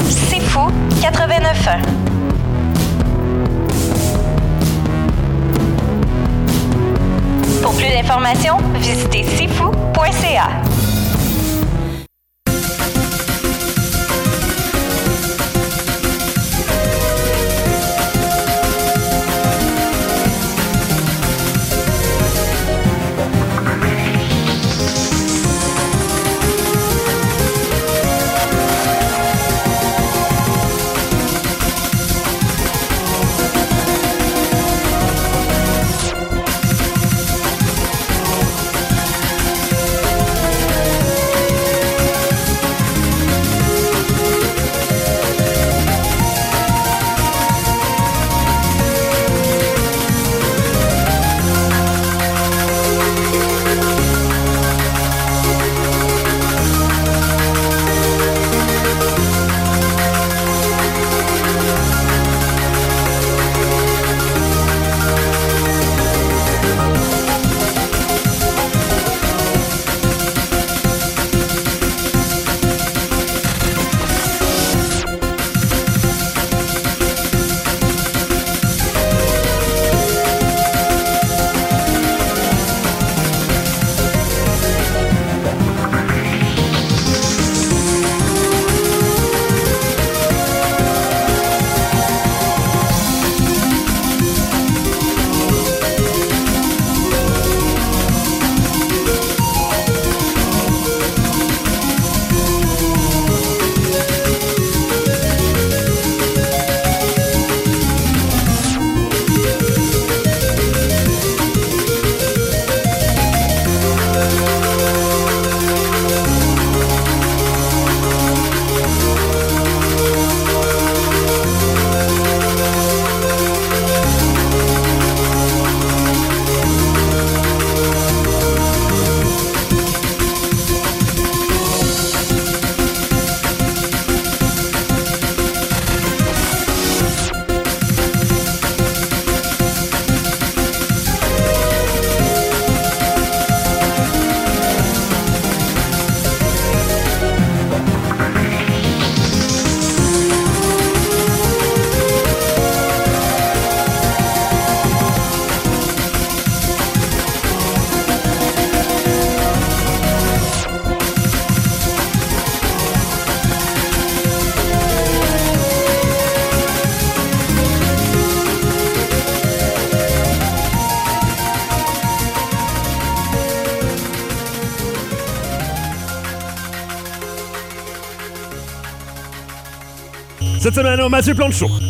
C'est Fou 89.1. Pour plus d'informations, visitez cfou.ca. Cette semaine, au Mathieu Plante Show.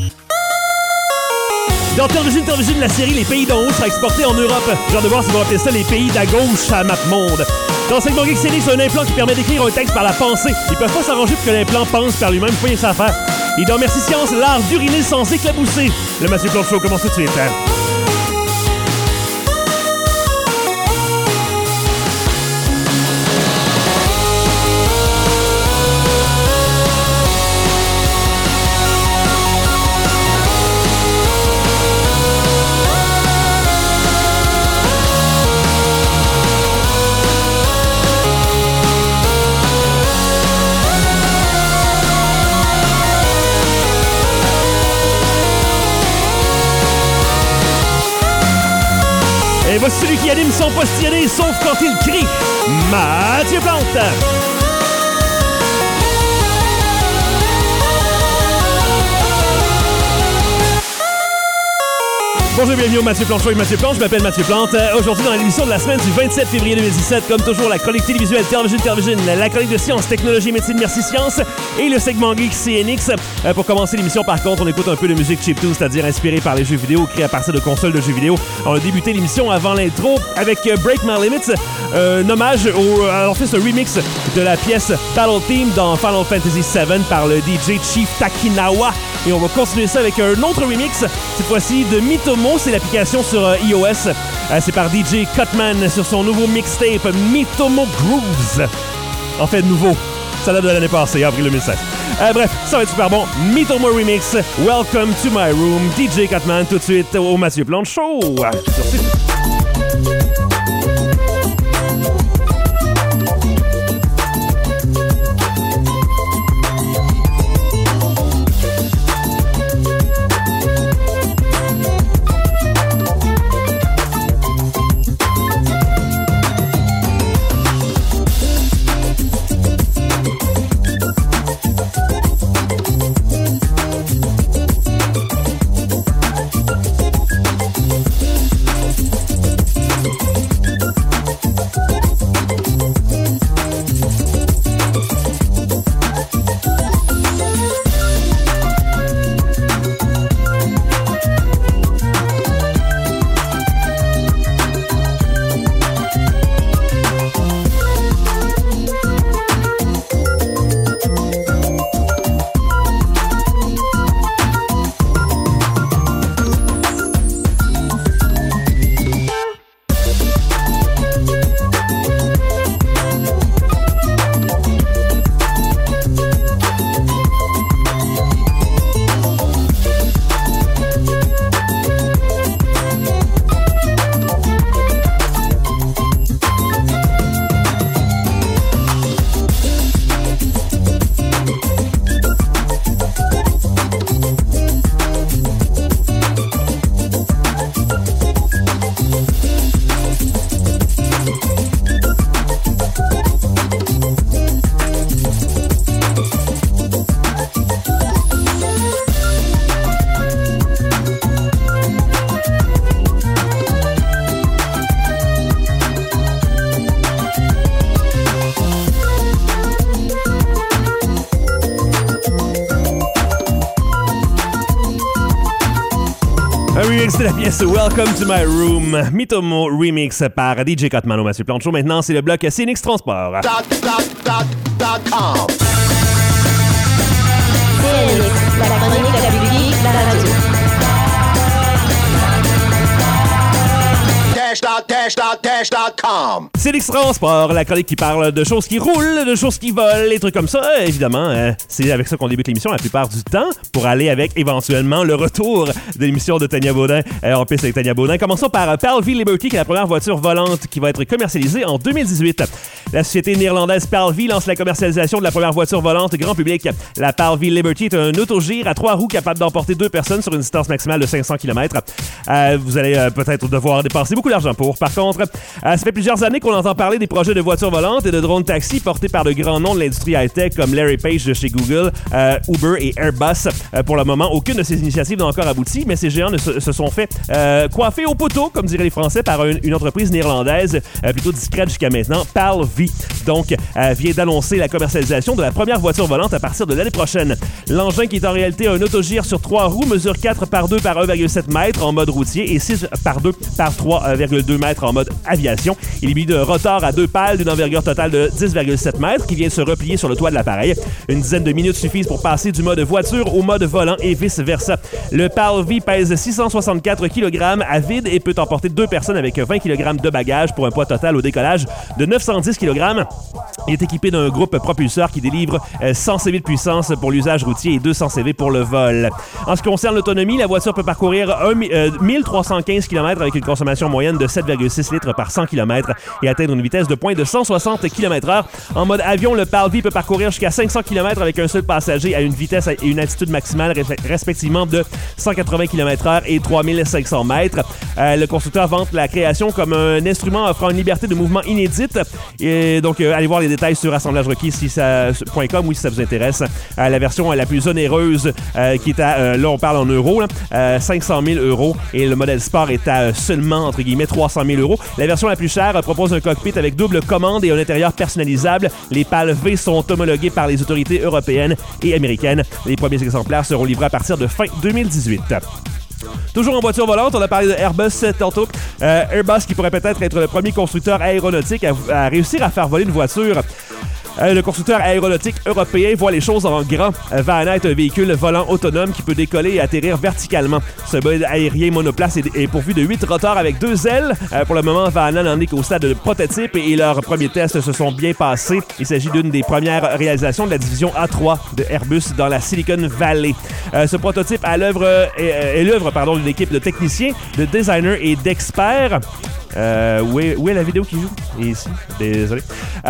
Dans Télévision, la série Les Pays d'en haut sera exportée en Europe. J'ai hâte de voir s'ils vont appeler ça les pays d'à gauche à MapMonde. Dans Segment Geek Série, c'est un implant qui permet d'écrire un texte par la pensée. Ils peuvent pas s'arranger pour que l'implant pense par lui-même. Faut y ça à faire. Et dans Merci Science, l'art d'uriner sans éclabousser. Le Mathieu Plante Show commence tout de suite. Et voici celui qui anime son postillonné, sauf quand il crie, Mathieu Plante. Bonjour et bienvenue au Mathieu Plante Show avec Mathieu Plante. Je m'appelle Mathieu Plante. Aujourd'hui, dans l'émission de la semaine du 27 février 2017, comme toujours, la chronique télévisuelle Télévision, la chronique de sciences, technologie, médecine, merci science et le segment geek CNX. Pour commencer l'émission, par contre, on écoute un peu de musique chiptune, c'est-à-dire inspirée par les jeux vidéo, créée à partir de consoles de jeux vidéo. On a débuté l'émission avant l'intro avec Break My Limits, un hommage en fait, un remix de la pièce Battle Theme dans Final Fantasy VII par le DJ Chief Takinawa. Et on va continuer ça avec un autre remix, cette fois-ci de Mitomo, c'est l'application sur iOS. C'est par DJ Cutman sur son nouveau mixtape Mitomo Grooves. En fait, nouveau. Ça date de l'année passée, avril 2016. Bref, ça va être super bon. Mitomo Remix, Welcome to My Room, DJ Cutman, tout de suite au Mathieu Plante Show. c'était la pièce Welcome to My Room, Mitomo Remix par DJ Cotman au Mathieu Plante Show. Maintenant, c'est le bloc CNX Transport. CNX, la chronique de la musique, la radio. CNX Transport, la chronique qui parle de choses qui roulent, de choses qui volent, des trucs comme ça. Évidemment, c'est avec ça qu'on débute l'émission la plupart du temps pour aller avec éventuellement le retour de l'émission de Tania Baudin en piste avec Tania Baudin. Commençons par PAL-V Liberty, qui est la première voiture volante qui va être commercialisée en 2018. La société néerlandaise PAL-V lance la commercialisation de la première voiture volante grand public. La PAL-V Liberty est un autogire à 3 roues capable d'emporter 2 personnes sur une distance maximale de 500 km. Vous allez peut-être devoir dépenser beaucoup d'argent pour. Par contre, ça fait plusieurs années qu'on entend parler des projets de voitures volantes et de drones taxis portés par de grands noms de l'industrie high-tech comme Larry Page de chez Google, Uber et Airbus. Pour le moment, aucune de ces initiatives n'a encore abouti, mais ces géants se sont fait coiffer au poteau, comme diraient les Français, par une entreprise néerlandaise plutôt discrète jusqu'à maintenant, PAL-V. Donc, vient d'annoncer la commercialisation de la première voiture volante à partir de l'année prochaine. L'engin, qui est en réalité un autogire sur 3 roues, mesure 4 par 2 par 1,7 mètres en mode routier et 6 par 2 par 3,2 mètres en mode aviation. Il est muni de rotor à 2 pales d'une envergure totale de 10,7 mètres qui vient se replier sur le toit de l'appareil. Une dizaine de minutes suffisent pour passer du mode voiture au mode volant et vice-versa. Le PAL-V pèse 664 kg à vide et peut emporter 2 personnes avec 20 kg de bagages pour un poids total au décollage de 910 kg. Il est équipé d'un groupe propulseur qui délivre 100 CV de puissance pour l'usage routier et 200 CV pour le vol. En ce qui concerne l'autonomie, la voiture peut parcourir 1315 km avec une consommation moyenne de 7,6 litres par 100 km et atteindre une vitesse de pointe de 160 km/h. En mode avion, le PAL-V peut parcourir jusqu'à 500 km avec un seul passager à une vitesse et une altitude maximale respectivement de 180 km/h et 3500 mètres. Le constructeur vante la création comme un instrument offrant une liberté de mouvement inédite. Et donc, allez voir les détails sur assemblagerequis.com oui, si ça vous intéresse. La version la plus onéreuse qui est à, là on parle en euros, 500 000 € et le modèle Sport est à seulement, entre guillemets, 300 000 €. La version la plus chère propose un cockpit avec double commande et un intérieur personnalisable. Les PAL-V sont homologués par les autorités européennes et américaines. Les premiers exemplaires seront livrés à partir de fin 2018. Toujours en voiture volante, on a parlé de Airbus tantôt. Airbus qui pourrait peut-être être le premier constructeur aéronautique à réussir à faire voler une voiture. Le constructeur aéronautique européen voit les choses en grand. Vaana est un véhicule volant autonome qui peut décoller et atterrir verticalement. Ce mode aérien monoplace est pourvu de 8 rotors avec 2 ailes. Pour le moment, Vaana n'en est qu'au stade de prototype et leurs premiers tests se sont bien passés. Il s'agit d'une des premières réalisations de la division A3 de Airbus dans la Silicon Valley. Ce prototype est l'œuvre d'une équipe de techniciens, de designers et d'experts. Où est la vidéo qui joue? Et ici, désolé.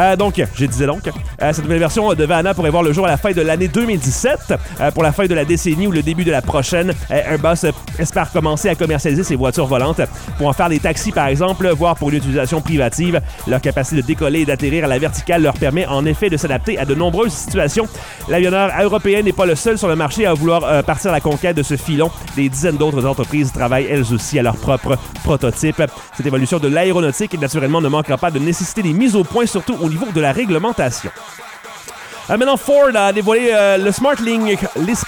Cette nouvelle version de Vaana pourrait voir le jour à la fin de l'année 2017. Pour la fin de la décennie ou le début de la prochaine, Airbus espère commencer à commercialiser ses voitures volantes pour en faire des taxis, par exemple, voire pour une utilisation privative. Leur capacité de décoller et d'atterrir à la verticale leur permet en effet de s'adapter à de nombreuses situations. L'avionneur européen n'est pas le seul sur le marché à vouloir partir à la conquête de ce filon. Des dizaines d'autres entreprises travaillent elles aussi à leur propre prototype. Cette évolution de l'aéronautique naturellement ne manquera pas de nécessiter des mises au point, surtout au niveau de la réglementation. Maintenant, Ford a dévoilé le SmartLink,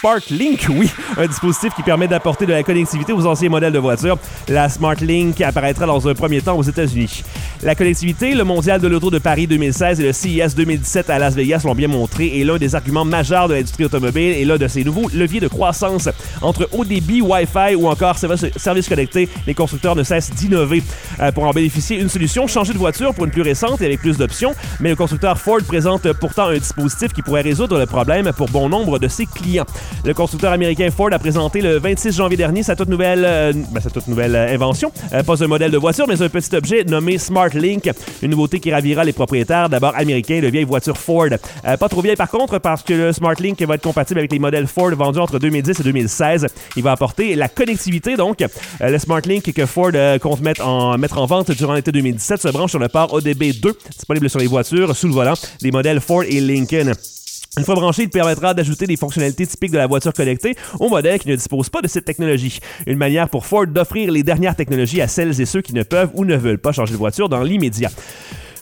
un dispositif qui permet d'apporter de la connectivité aux anciens modèles de voitures. La SmartLink apparaîtra dans un premier temps aux États-Unis. La connectivité, le Mondial de l'Auto de Paris 2016 et le CES 2017 à Las Vegas l'ont bien montré, est l'un des arguments majeurs de l'industrie automobile et l'un de ses nouveaux leviers de croissance. Entre haut débit, Wi-Fi ou encore services connectés, les constructeurs ne cessent d'innover. Pour en bénéficier, une solution, changer de voiture pour une plus récente et avec plus d'options, mais le constructeur Ford présente pourtant un dispositif qui pourrait résoudre le problème pour bon nombre de ses clients. Le constructeur américain Ford a présenté le 26 janvier dernier sa toute nouvelle invention. Pas un modèle de voiture, mais un petit objet nommé SmartLink. Une nouveauté qui ravira les propriétaires, d'abord américains, de vieilles voitures Ford. Pas trop vieilles par contre, parce que le SmartLink va être compatible avec les modèles Ford vendus entre 2010 et 2016. Il va apporter la connectivité, donc. Le SmartLink que Ford compte mettre en vente durant l'été 2017 se branche sur le port ODB2, disponible sur les voitures sous le volant des modèles Ford et Lincoln. Une fois branché, il permettra d'ajouter des fonctionnalités typiques de la voiture connectée aux modèles qui ne disposent pas de cette technologie. Une manière pour Ford d'offrir les dernières technologies à celles et ceux qui ne peuvent ou ne veulent pas changer de voiture dans l'immédiat.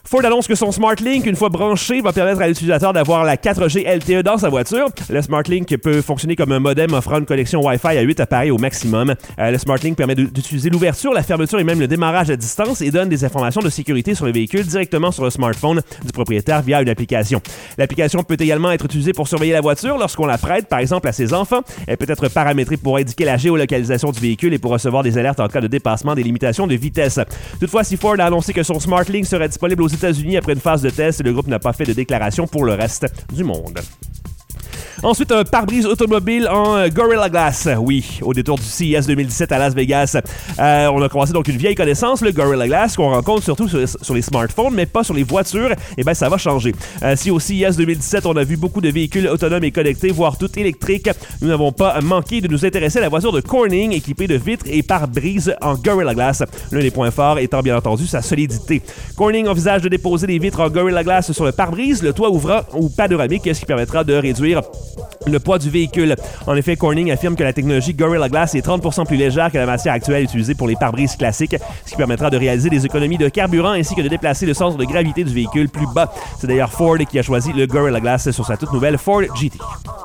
Ford annonce que son SmartLink, une fois branché, va permettre à l'utilisateur d'avoir la 4G LTE dans sa voiture. Le SmartLink peut fonctionner comme un modem offrant une connexion Wi-Fi à 8 appareils au maximum. Le SmartLink permet d'utiliser l'ouverture, la fermeture et même le démarrage à distance et donne des informations de sécurité sur le véhicule directement sur le smartphone du propriétaire via une application. L'application peut également être utilisée pour surveiller la voiture lorsqu'on la prête, par exemple, à ses enfants. Elle peut être paramétrée pour indiquer la géolocalisation du véhicule et pour recevoir des alertes en cas de dépassement des limitations de vitesse. Toutefois, si Ford a annoncé que son SmartLink serait disponible aux États-Unis après une phase de test, le groupe n'a pas fait de déclaration pour le reste du monde. Ensuite, un pare-brise automobile en Gorilla Glass. Oui, au détour du CES 2017 à Las Vegas. On a croisé donc une vieille connaissance, le Gorilla Glass, qu'on rencontre surtout sur les smartphones, mais pas sur les voitures. Eh bien, ça va changer. Si au CES 2017, on a vu beaucoup de véhicules autonomes et connectés, voire tout électriques, nous n'avons pas manqué de nous intéresser à la voiture de Corning, équipée de vitres et pare-brise en Gorilla Glass. L'un des points forts étant bien entendu sa solidité. Corning envisage de déposer des vitres en Gorilla Glass sur le pare-brise, le toit ouvrant ou panoramique, ce qui permettra de réduire le poids du véhicule. En effet, Corning affirme que la technologie Gorilla Glass est 30% plus légère que la matière actuelle utilisée pour les pare-brises classiques, ce qui permettra de réaliser des économies de carburant ainsi que de déplacer le centre de gravité du véhicule plus bas. C'est d'ailleurs Ford qui a choisi le Gorilla Glass sur sa toute nouvelle Ford GT.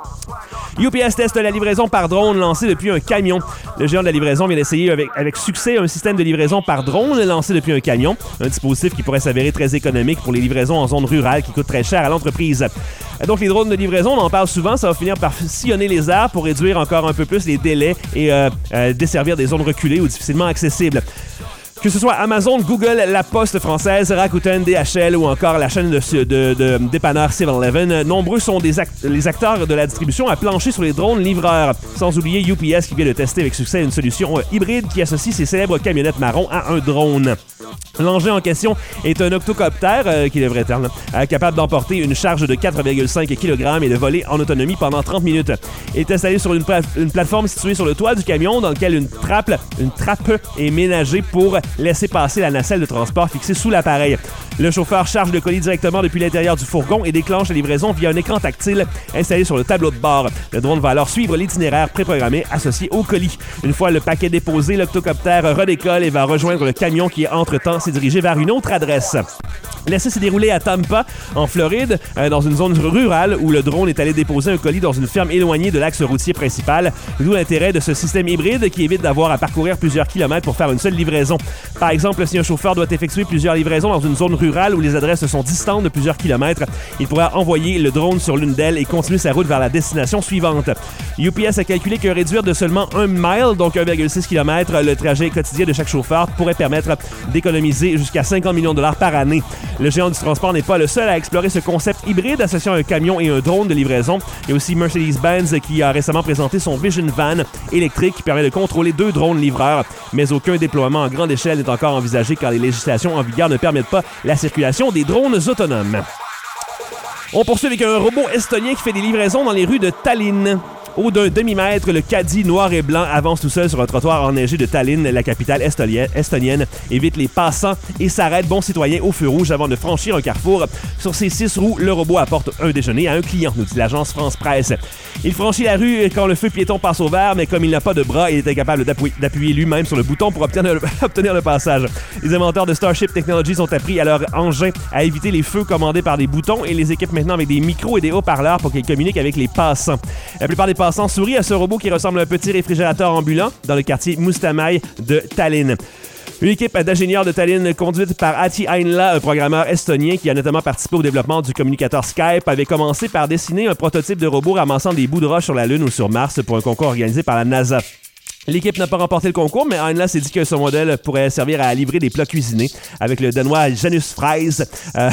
UPS teste la livraison par drone lancée depuis un camion. Le géant de la livraison vient d'essayer avec succès un système de livraison par drone lancé depuis un camion, un dispositif qui pourrait s'avérer très économique pour les livraisons en zone rurale qui coûtent très cher à l'entreprise. Donc les drones de livraison, on en parle souvent, ça va finir par sillonner les airs pour réduire encore un peu plus les délais et desservir des zones reculées ou difficilement accessibles. Que ce soit Amazon, Google, La Poste française, Rakuten, DHL ou encore la chaîne de dépanneurs 7-Eleven, nombreux sont les acteurs de la distribution à plancher sur les drones livreurs. Sans oublier UPS qui vient de tester avec succès une solution hybride qui associe ses célèbres camionnettes marron à un drone. L'engin en question est un octocoptère, qui est le vrai terme, capable d'emporter une charge de 4,5 kg et de voler en autonomie pendant 30 minutes. Il est installé sur une plateforme située sur le toit du camion dans laquelle une trappe est ménagée pour laisser passer la nacelle de transport fixée sous l'appareil. Le chauffeur charge le colis directement depuis l'intérieur du fourgon et déclenche la livraison via un écran tactile installé sur le tableau de bord. Le drone va alors suivre l'itinéraire préprogrammé associé au colis. Une fois le paquet déposé, l'octocoptère redécolle et va rejoindre le camion qui, entre-temps, s'est dirigé vers une autre adresse. L'essai s'est déroulé à Tampa, en Floride, dans une zone rurale où le drone est allé déposer un colis dans une ferme éloignée de l'axe routier principal, d'où l'intérêt de ce système hybride qui évite d'avoir à parcourir plusieurs kilomètres pour faire une seule livraison. Par exemple, si un chauffeur doit effectuer plusieurs livraisons dans une zone rurale où les adresses sont distantes de plusieurs kilomètres, il pourra envoyer le drone sur l'une d'elles et continuer sa route vers la destination suivante. UPS a calculé que réduire de seulement 1 mile, donc 1,6 km, le trajet quotidien de chaque chauffeur pourrait permettre d'économiser jusqu'à 50 millions de dollars par année. Le géant du transport n'est pas le seul à explorer ce concept hybride associant un camion et un drone de livraison. Il y a aussi Mercedes-Benz qui a récemment présenté son Vision Van électrique qui permet de contrôler 2 drones livreurs, mais aucun déploiement à grande échelle n'est encore envisagé car les législations en vigueur ne permettent pas la circulation des drones autonomes. On poursuit avec un robot estonien qui fait des livraisons dans les rues de Tallinn. Haut d'un demi-mètre, le caddie noir et blanc avance tout seul sur un trottoir enneigé de Tallinn, la capitale estonienne, évite les passants et s'arrête bon citoyen au feu rouge avant de franchir un carrefour. Sur ses 6 roues, le robot apporte un déjeuner à un client, nous dit l'agence France Presse. Il franchit la rue quand le feu piéton passe au vert, mais comme il n'a pas de bras, il est incapable d'appuyer lui-même sur le bouton pour obtenir le passage. Les inventeurs de Starship Technologies ont appris à leur engin à éviter les feux commandés par des boutons et les équipent maintenant avec des micros et des haut-parleurs pour qu'ils communiquent avec les passants. La plupart des passants sourient à ce robot qui ressemble à un petit réfrigérateur ambulant dans le quartier Mustamäe de Tallinn. Une équipe d'ingénieurs de Tallinn conduite par Ati Ainla, un programmeur estonien qui a notamment participé au développement du communicateur Skype, avait commencé par dessiner un prototype de robot ramassant des bouts de roche sur la Lune ou sur Mars pour un concours organisé par la NASA. L'équipe n'a pas remporté le concours, mais Ainla s'est dit que son modèle pourrait servir à livrer des plats cuisinés avec le Danois Janus Freis.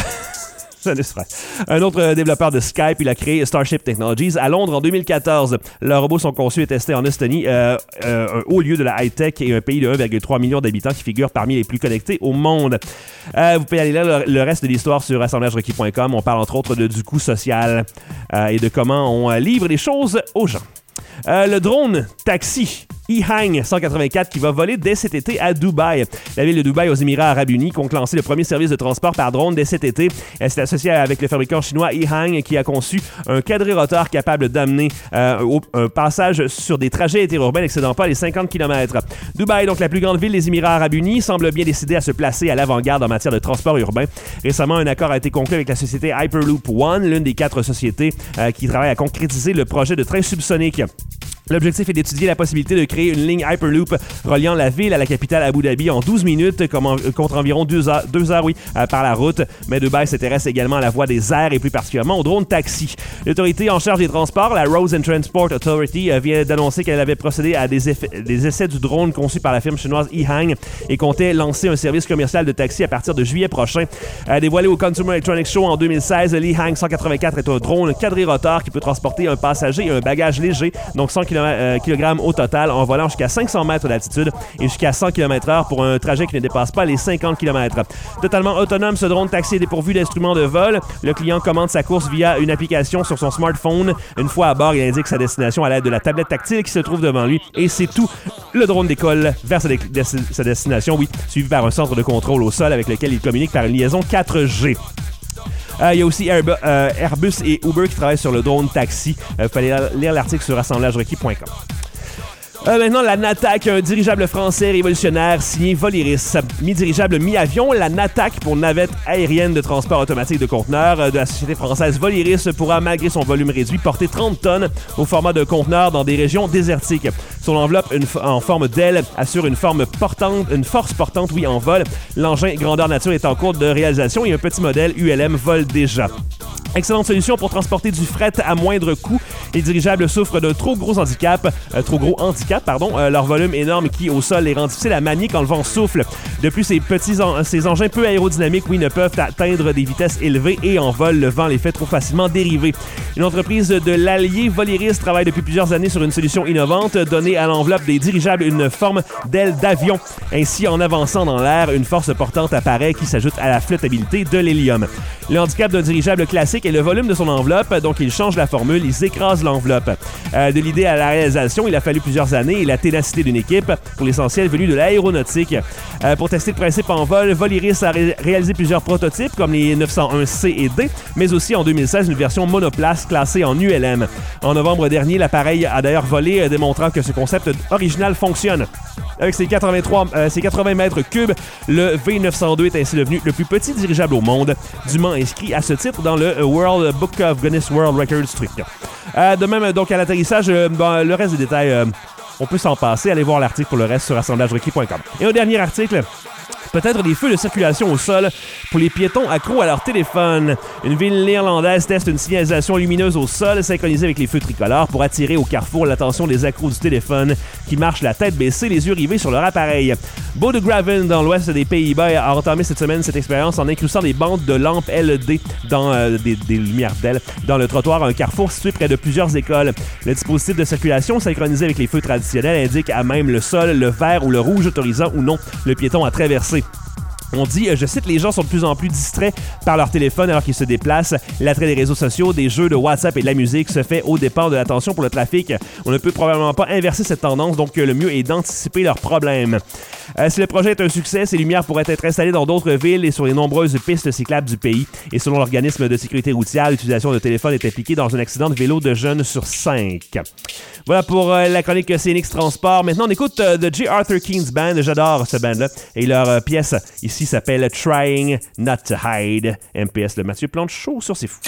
Un autre développeur de Skype, il a créé Starship Technologies à Londres en 2014. Leurs robots sont conçus et testés en Estonie, un haut lieu de la high-tech et un pays de 1,3 million d'habitants qui figure parmi les plus connectés au monde. Vous pouvez aller lire le reste de l'histoire sur assemblagerequis.com. On parle entre autres du coût social et de comment on livre les choses aux gens. Le drone taxi EHang 184 qui va voler dès cet été à Dubaï. La ville de Dubaï aux Émirats Arabes Unis compte lancer le premier service de transport par drone dès cet été. Elle s'est associée avec le fabricant chinois EHang qui a conçu un quadrirotor capable d'amener un passage sur des trajets interurbains n'excédant pas les 50 km. Dubaï, donc la plus grande ville des Émirats Arabes Unis, semble bien décidée à se placer à l'avant-garde en matière de transport urbain. Récemment, un accord a été conclu avec la société Hyperloop One, l'une des 4 sociétés qui travaillent à concrétiser le projet de train subsonique. L'objectif est d'étudier la possibilité de créer une ligne Hyperloop reliant la ville à la capitale Abu Dhabi en 12 minutes contre environ 2 heures par la route. Mais Dubaï s'intéresse également à la voie des airs et plus particulièrement aux drones taxis. L'autorité en charge des transports, la Roads and Transport Authority, vient d'annoncer qu'elle avait procédé à des essais du drone conçu par la firme chinoise EHang et comptait lancer un service commercial de taxi à partir de juillet prochain. Dévoilé au Consumer Electronics Show en 2016, l'EHang 184 est un drone quadrirotor qui peut transporter un passager et un bagage léger, donc 100 kg au total, en volant jusqu'à 500 mètres d'altitude et jusqu'à 100 km/h pour un trajet qui ne dépasse pas les 50 km. Totalement autonome, ce drone taxi est dépourvu d'instruments de vol. Le client commande sa course via une application sur son smartphone. Une fois à bord, il indique sa destination à l'aide de la tablette tactile qui se trouve devant lui et c'est tout. Le drone décolle vers sa destination, suivi par un centre de contrôle au sol avec lequel il communique par une liaison 4G. Il y a aussi Airbus et Uber qui travaillent sur le drone taxi. Vous pouvez lire l'article sur assemblagerequis.com. Maintenant, la Natac, un dirigeable français révolutionnaire signé Voliris. Mi-dirigeable, mi-avion, la Natac, pour navette aérienne de transport automatique de conteneurs de la société française Voliris, pourra, malgré son volume réduit, porter 30 tonnes au format de conteneur dans des régions désertiques. Son enveloppe en forme d'aile assure une force portante, en vol. L'engin grandeur nature est en cours de réalisation et un petit modèle ULM vole déjà. Excellente solution pour transporter du fret à moindre coût. Les dirigeables souffrent d'un trop gros handicap. Leur volume énorme qui, au sol, les rend difficiles à manier quand le vent souffle. De plus, ces engins peu aérodynamiques, ne peuvent atteindre des vitesses élevées et en vol, le vent les fait trop facilement dériver. Une entreprise de l'Allier, Voliris, travaille depuis plusieurs années sur une solution innovante, donner à l'enveloppe des dirigeables une forme d'aile d'avion. Ainsi, en avançant dans l'air, une force portante apparaît qui s'ajoute à la flottabilité de l'hélium. Le handicap d'un dirigeable classique est le volume de son enveloppe, donc il change la formule, il écrase l'enveloppe. De l'idée à la réalisation, il a fallu plusieurs années et la ténacité d'une équipe, pour l'essentiel venue de l'aéronautique. Pour tester le principe en vol, Voliris a réalisé plusieurs prototypes, comme les 901C et D, mais aussi en 2016 une version monoplace classée en ULM. En novembre dernier, l'appareil a d'ailleurs volé, démontrant que ce concept original fonctionne. Avec ses 80 mètres cubes, le V902 est ainsi devenu le plus petit dirigeable au monde, dûment inscrit à ce titre dans le World Book of Guinness World Records truc. De même, donc à l'atterrissage, le reste des détails, on peut s'en passer. Allez voir l'article pour le reste sur assemblagerequis.com. Et un dernier article. Peut-être des feux de circulation au sol pour les piétons accros à leur téléphone. Une ville néerlandaise teste une signalisation lumineuse au sol synchronisée avec les feux tricolores pour attirer au carrefour l'attention des accros du téléphone qui marchent la tête baissée, les yeux rivés sur leur appareil. Bodegraven, dans l'ouest des Pays-Bas, a entamé cette semaine cette expérience en incrustant des bandes de lampes LED dans des lumières d'ailes dans le trottoir, un carrefour situé près de plusieurs écoles. Le dispositif de circulation synchronisé avec les feux traditionnels indique à même le sol, le vert ou le rouge autorisant ou non le piéton à traverser. On dit, je cite, les gens sont de plus en plus distraits par leur téléphone alors qu'ils se déplacent. L'attrait des réseaux sociaux, des jeux, de WhatsApp et de la musique se fait au dépens de l'attention pour le trafic. On ne peut probablement pas inverser cette tendance, donc le mieux est d'anticiper leurs problèmes. Si le projet est un succès, ces lumières pourraient être installées dans d'autres villes et sur les nombreuses pistes cyclables du pays. Et selon l'organisme de sécurité routière, l'utilisation de téléphone est impliquée dans un accident de vélo de jeunes sur 5. Voilà pour la chronique CNX Transport. Maintenant, on écoute The J. Arthur Keen's Band. J'adore ce band-là. Et leur pièce ici s'appelle Trying Not to Hide. MPS de Mathieu Plante, chaud sur C'est Fou.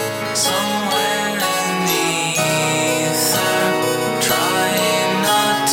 Somewhere in the ether, trying not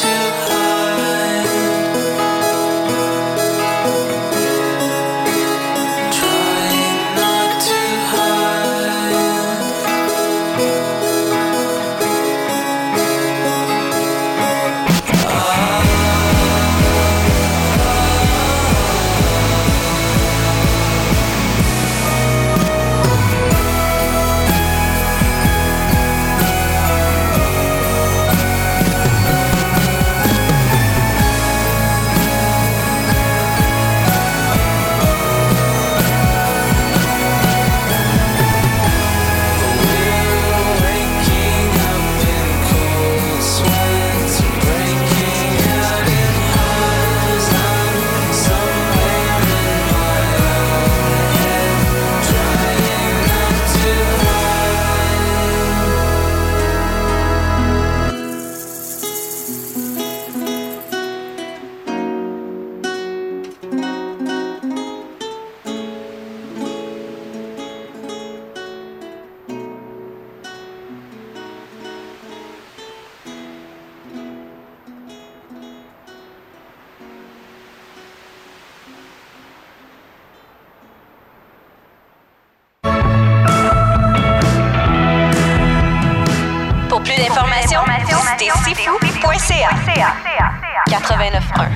visitez sifu.ca. 89.1.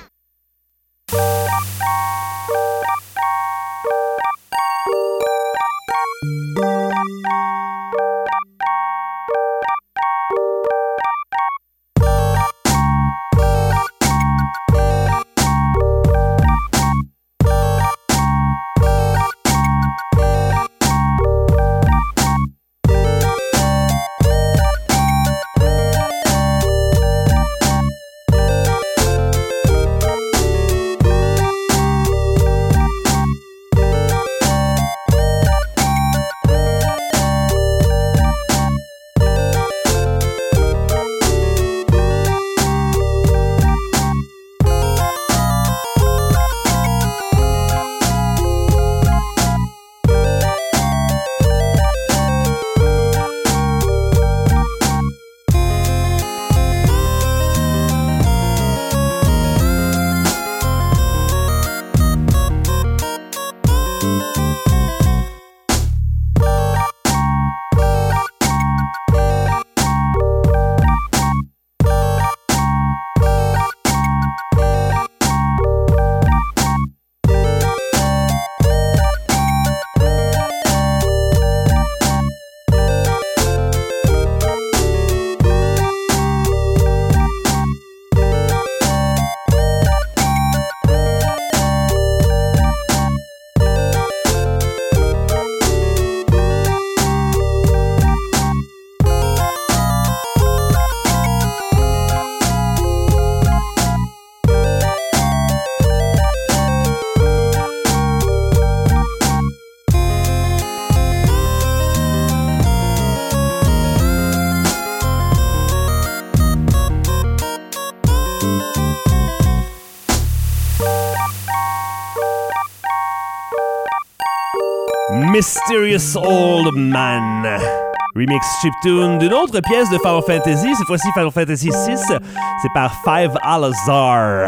Mysterious Old Man. Remix chiptune d'une autre pièce de Final Fantasy, cette fois-ci Final Fantasy VI, c'est par Five Alazar.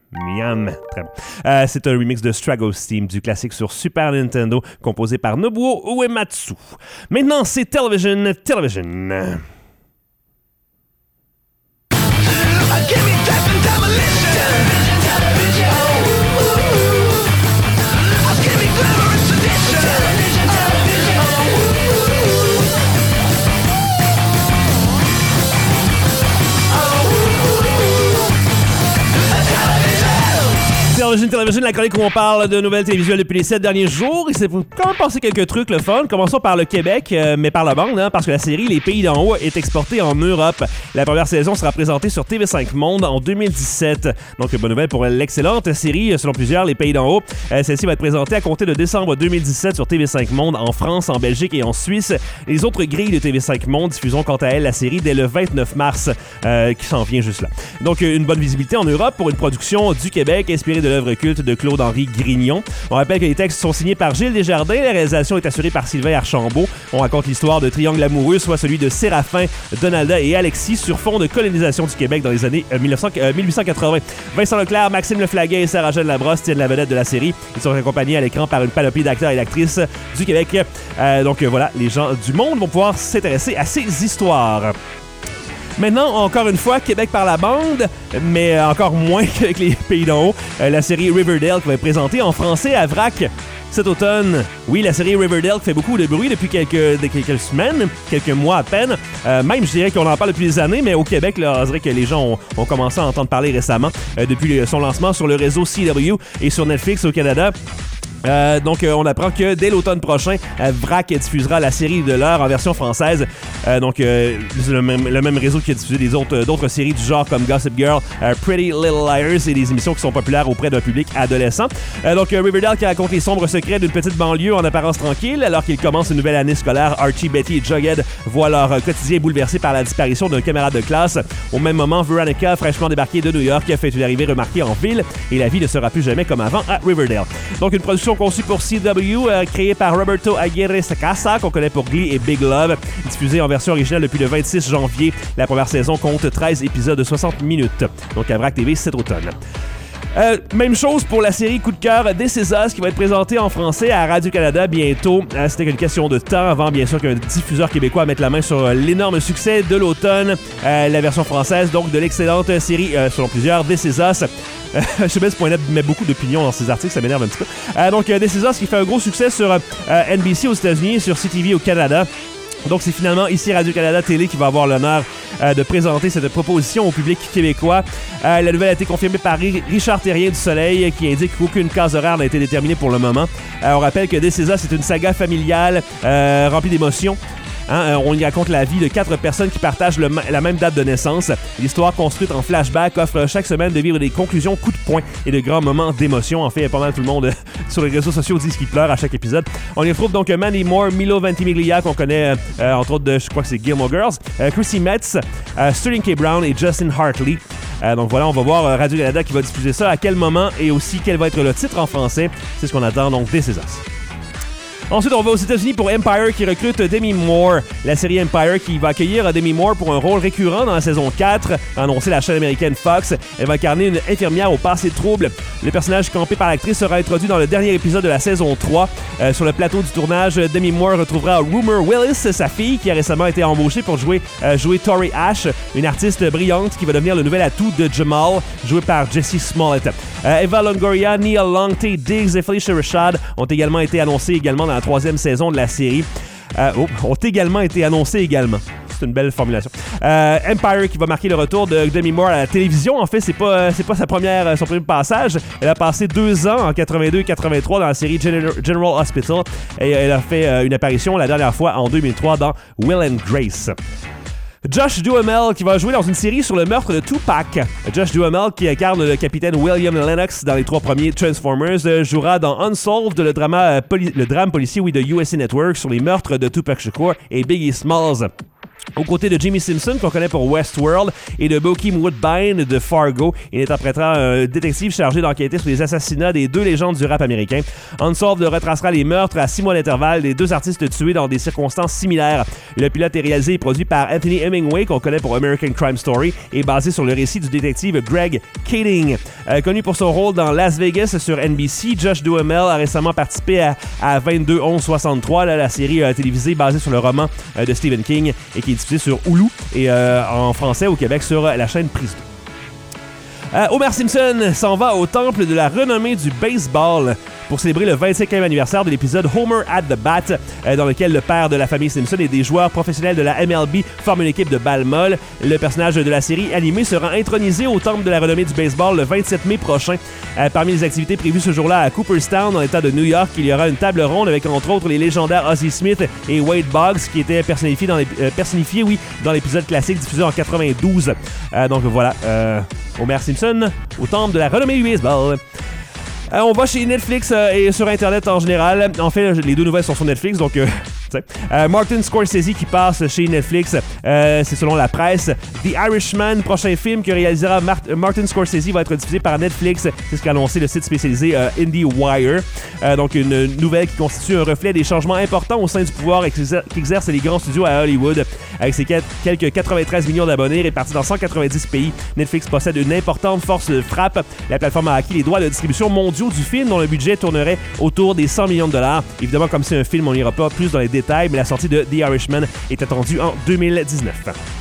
Miam. Très bon. C'est un remix de Strago's Theme du classique sur Super Nintendo, composé par Nobuo Uematsu. Maintenant, c'est Television. Television, la chronique où on parle de nouvelles télévisuelles depuis les 7 derniers jours. Il s'est quand même passé quelques trucs le fun. Commençons par le Québec, mais par la bande, parce que la série Les Pays d'en haut est exportée en Europe. La première saison sera présentée sur TV5 Monde en 2017. Donc, bonne nouvelle pour l'excellente série, selon plusieurs, Les Pays d'en haut. Celle-ci va être présentée à compter de décembre 2017 sur TV5 Monde en France, en Belgique et en Suisse. Les autres grilles de TV5 Monde diffuseront quant à elles la série dès le 29 mars, qui s'en vient juste là. Donc, une bonne visibilité en Europe pour une production du Québec inspirée de l'œuvre culte de Claude-Henri Grignon. On rappelle que les textes sont signés par Gilles Desjardins, la réalisation est assurée par Sylvain Archambault. On raconte l'histoire de triangle amoureux, soit celui de Séraphin, Donalda et Alexis, sur fond de colonisation du Québec dans les années 1880. Vincent Leclerc, Maxime Leflaguet et Sarah-Jeanne Labrosse tiennent la vedette de la série. Ils sont accompagnés à l'écran par une panoplie d'acteurs et d'actrices du Québec. Donc voilà, les gens du monde vont pouvoir s'intéresser à ces histoires. Maintenant, encore une fois, Québec par la bande, mais encore moins qu'avec les Pays d'en haut. La série Riverdale qui va être présentée en français à VRAC cet automne. Oui, la série Riverdale fait beaucoup de bruit depuis quelques semaines, quelques mois à peine. Même, je dirais qu'on en parle depuis des années, mais au Québec, là, on dirait que les gens ont commencé à entendre parler récemment depuis son lancement sur le réseau CW et sur Netflix au Canada. Donc, on apprend que dès l'automne prochain, VRAC diffusera la série de l'heure en version française. C'est le même réseau qui a diffusé d'autres séries du genre comme Gossip Girl, Pretty Little Liars et des émissions qui sont populaires auprès d'un public adolescent. Riverdale qui raconte les sombres secrets d'une petite banlieue en apparence tranquille. Alors qu'ils commencent une nouvelle année scolaire, Archie, Betty et Jughead voient leur quotidien bouleversé par la disparition d'un camarade de classe. Au même moment, Veronica, fraîchement débarquée de New York, a fait une arrivée remarquée en ville et la vie ne sera plus jamais comme avant à Riverdale. Donc, une production conçue pour CW, créée par Roberto Aguirre Sacasa, qu'on connaît pour Glee et Big Love, diffusée en version originale depuis le 26 janvier. La première saison compte 13 épisodes de 60 minutes. Donc à VRAC TV cet automne. Même chose pour la série Coup de cœur This Is Us qui va être présentée en français à Radio-Canada bientôt. C'était qu'une question de temps avant, bien sûr, qu'un diffuseur québécois mette la main sur l'énorme succès de l'automne, la version française, donc de l'excellente série, selon plusieurs, This Is Us. Je sais bien, ce point-là met beaucoup d'opinions dans ses articles, ça m'énerve un petit peu. Donc, This Is Us qui fait un gros succès sur NBC aux États-Unis et sur CTV au Canada. Donc, c'est finalement ici Radio-Canada Télé qui va avoir l'honneur de présenter cette proposition au public québécois. La nouvelle a été confirmée par Richard Terrien du Soleil qui indique qu'aucune case horaire n'a été déterminée pour le moment. On rappelle que This Is Us, c'est une saga familiale remplie d'émotions. On y raconte la vie de 4 personnes qui partagent la même date de naissance. L'histoire construite en flashback offre chaque semaine de vivre des conclusions, coups de poing et de grands moments d'émotion. En fait, pas mal tout le monde sur les réseaux sociaux dit qu'il pleure à chaque épisode. On y retrouve donc Mandy Moore, Milo Ventimiglia qu'on connaît entre autres de, je crois que c'est Gilmore Girls, Chrissy Metz, Sterling K. Brown et Justin Hartley. Donc voilà, on va voir Radio-Canada qui va diffuser ça, à quel moment et aussi quel va être le titre en français. C'est ce qu'on attend, donc This Is Us. Ensuite, on va aux États-Unis pour Empire qui recrute Demi Moore. La série Empire qui va accueillir Demi Moore pour un rôle récurrent dans la saison 4, a annoncé la chaîne américaine Fox. Elle va incarner une infirmière au passé trouble. Le personnage campé par l'actrice sera introduit dans le dernier épisode de la saison 3. Sur le plateau du tournage, Demi Moore retrouvera Rumor Willis, sa fille, qui a récemment été embauchée pour jouer Tori Ash, une artiste brillante qui va devenir le nouvel atout de Jamal, joué par Jesse Smollett. Eva Longoria, Neil Long, Taye Diggs et Felicia Rashad ont également été annoncés dans la 3e saison de la série. Ont également été annoncés également. C'est une belle formulation. Empire qui va marquer le retour de Demi Moore à la télévision. En fait, c'est pas son premier passage. Elle a passé 2 ans en 82 et 83 dans la série General Hospital et elle a fait une apparition la dernière fois en 2003 dans Will and Grace. Josh Duhamel qui va jouer dans une série sur le meurtre de Tupac. Josh Duhamel qui incarne le capitaine William Lennox dans les 3 premiers Transformers jouera dans Unsolved, le drame policier de USA Network sur les meurtres de Tupac Shakur et Biggie Smalls. Aux côtés de Jimmy Simpson, qu'on connaît pour Westworld, et de Bokeem Woodbine de Fargo, il interprétera un détective chargé d'enquêter sur les assassinats des 2 légendes du rap américain. Unsolved retracera les meurtres à 6 mois d'intervalle des 2 artistes tués dans des circonstances similaires. Le pilote est réalisé et produit par Anthony Hemingway, qu'on connaît pour American Crime Story, et basé sur le récit du détective Greg Kading. Connu pour son rôle dans Las Vegas sur NBC, Josh Duhamel a récemment participé à 22-11-63, la série télévisée basée sur le roman de Stephen King, et qui est diffusée sur Hulu et en français au Québec sur la chaîne Prise 2. Homer Simpson s'en va au temple de la renommée du baseball pour célébrer le 25e anniversaire de l'épisode Homer at the Bat, dans lequel le père de la famille Simpson et des joueurs professionnels de la MLB forment une équipe de balle molle. Le personnage de la série animée sera intronisé au temple de la renommée du baseball le 27 mai prochain. Parmi les activités prévues ce jour-là à Cooperstown, dans l'État de New York, il y aura une table ronde avec entre autres les légendaires Ozzie Smith et Wade Boggs qui étaient personnifiés dans l'épisode classique diffusé en 92. Donc voilà, Homer Simpson au temple de la renommée du baseball. On va chez Netflix et sur Internet en général. En fait, les 2 nouvelles sont sur Netflix, donc... Martin Scorsese qui passe chez Netflix, c'est selon la presse. The Irishman, prochain film que réalisera Martin Scorsese, va être diffusé par Netflix. C'est ce qu'a annoncé le site spécialisé IndieWire. Donc une nouvelle qui constitue un reflet des changements importants au sein du pouvoir qu'exercent les grands studios à Hollywood. Avec ses quelques 93 millions d'abonnés répartis dans 190 pays, Netflix possède une importante force de frappe. La plateforme a acquis les droits de distribution mondiaux du film dont le budget tournerait autour des $100 millions. Évidemment, comme c'est un film, on n'ira pas plus dans les détails, mais la sortie de The Irishman est attendue en 2019.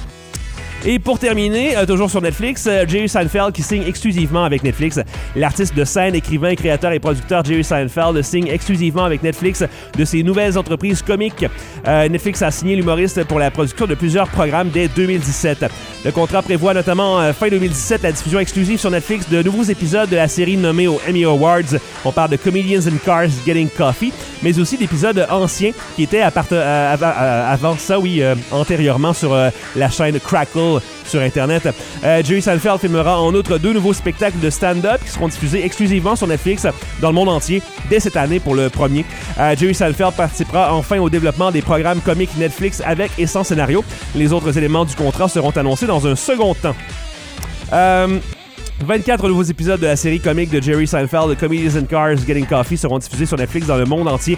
Et pour terminer, toujours sur Netflix, Jerry Seinfeld qui signe exclusivement avec Netflix. L'artiste de scène, écrivain, créateur et producteur Jerry Seinfeld signe exclusivement avec Netflix de ses nouvelles entreprises comiques. Netflix a signé l'humoriste pour la production de plusieurs programmes dès 2017. Le contrat prévoit notamment fin 2017 la diffusion exclusive sur Netflix de nouveaux épisodes de la série nommée aux Emmy Awards. On parle de Comedians in Cars Getting Coffee, mais aussi d'épisodes anciens qui étaient avant ça, antérieurement sur la chaîne Crackle sur Internet. Jerry Seinfeld filmera en outre 2 nouveaux spectacles de stand-up qui seront diffusés exclusivement sur Netflix dans le monde entier dès cette année pour le premier. Jerry Seinfeld participera enfin au développement des programmes comiques Netflix avec et sans scénario. Les autres éléments du contrat seront annoncés dans un second temps. 24 nouveaux épisodes de la série comique de Jerry Seinfeld, The Comedians in Cars Getting Coffee, seront diffusés sur Netflix dans le monde entier.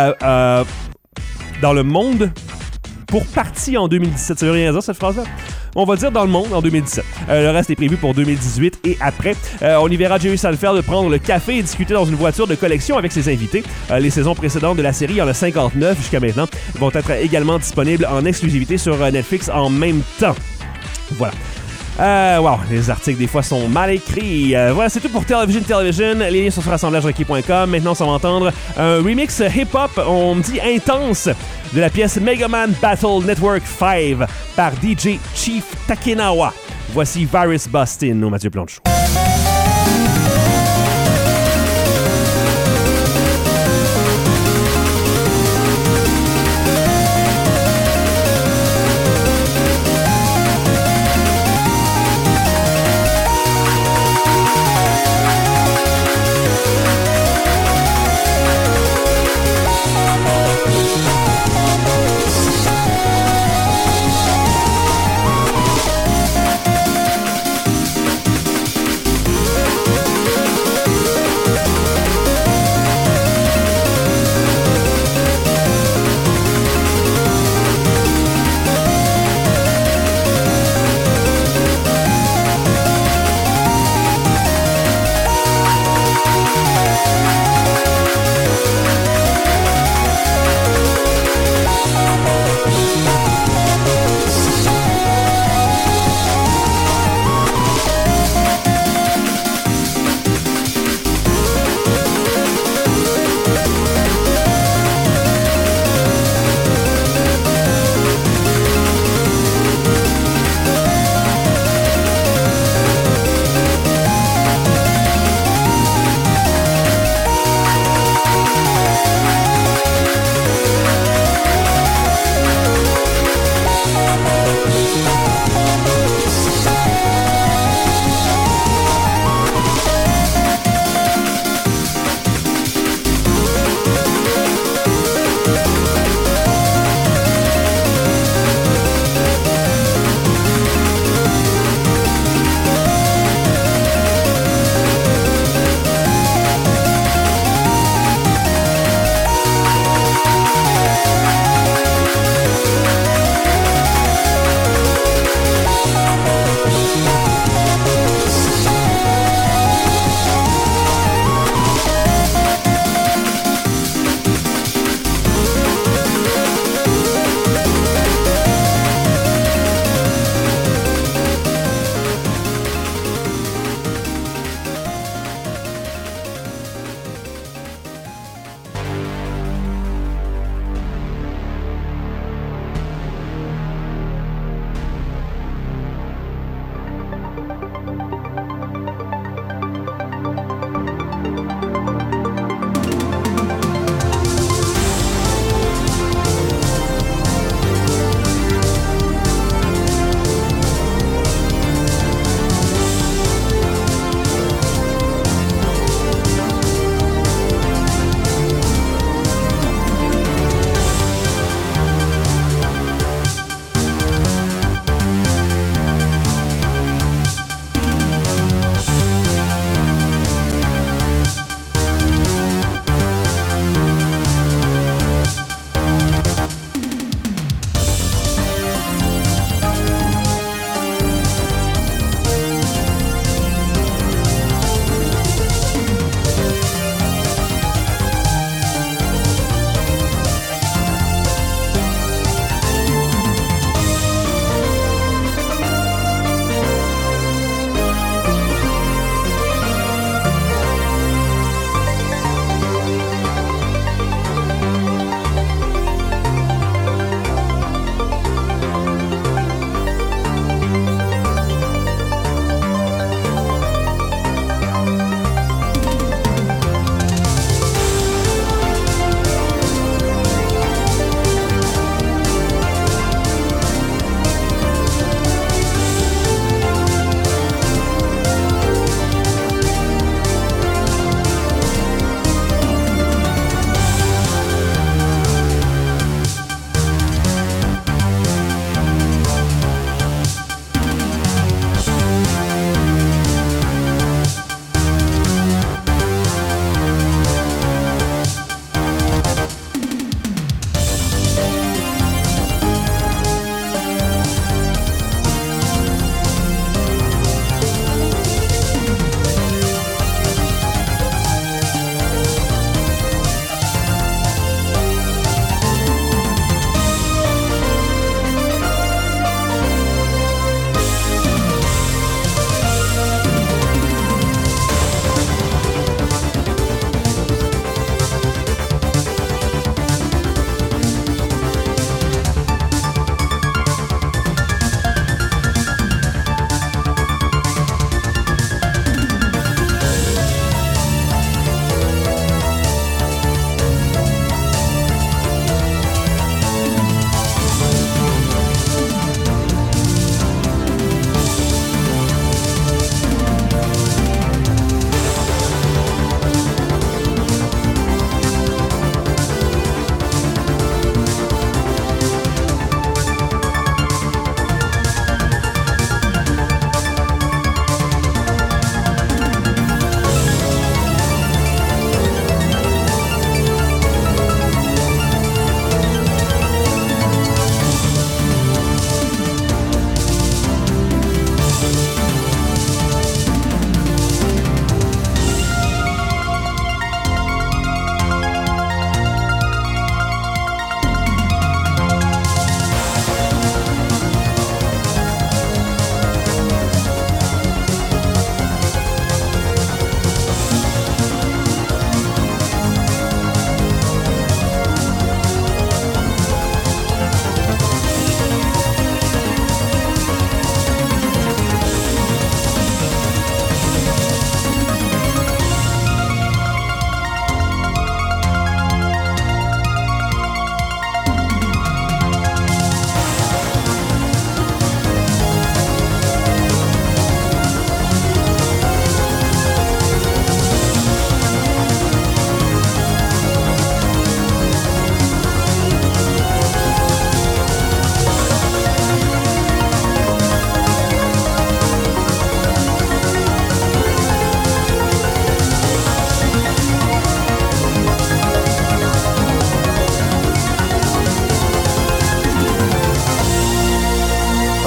Dans le monde pour partie en 2017. Ça veut rien dire, cette phrase-là? on va dire dans le monde, en 2017. Le reste est prévu pour 2018 et après. On y verra Jerry Seinfeld prendre le café et discuter dans une voiture de collection avec ses invités. Les saisons précédentes de la série, il y en a 59 jusqu'à maintenant, vont être également disponibles en exclusivité sur Netflix en même temps. Voilà. Wow, les articles des fois sont mal écrits. Voilà, c'est tout pour Television. Les liens sont sur assemblagerequis.com. Maintenant, on va entendre un remix hip-hop, on me dit intense, de la pièce Mega Man Battle Network 5 par DJ Chief Takinawa. Voici Virus Bustin' au Mathieu Plante Show.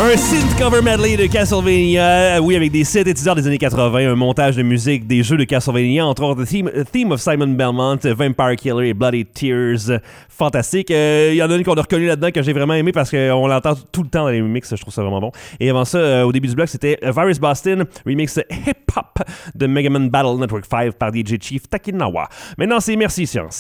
Un synth cover medley de Castlevania, oui, avec des synthétiseurs des années 80, un montage de musique des jeux de Castlevania, entre autres Theme of Simon Belmont, Vampire Killer et Bloody Tears. Fantastique. Il y en a une qu'on a reconnu là-dedans que j'ai vraiment aimé parce qu'on l'entend tout le temps dans les remixes, je trouve ça vraiment bon. Et avant ça, au début du bloc, c'était Virus Boston, remix hip-hop de Mega Man Battle Network 5 par DJ Chief Takinawa. Maintenant, c'est Merci Science.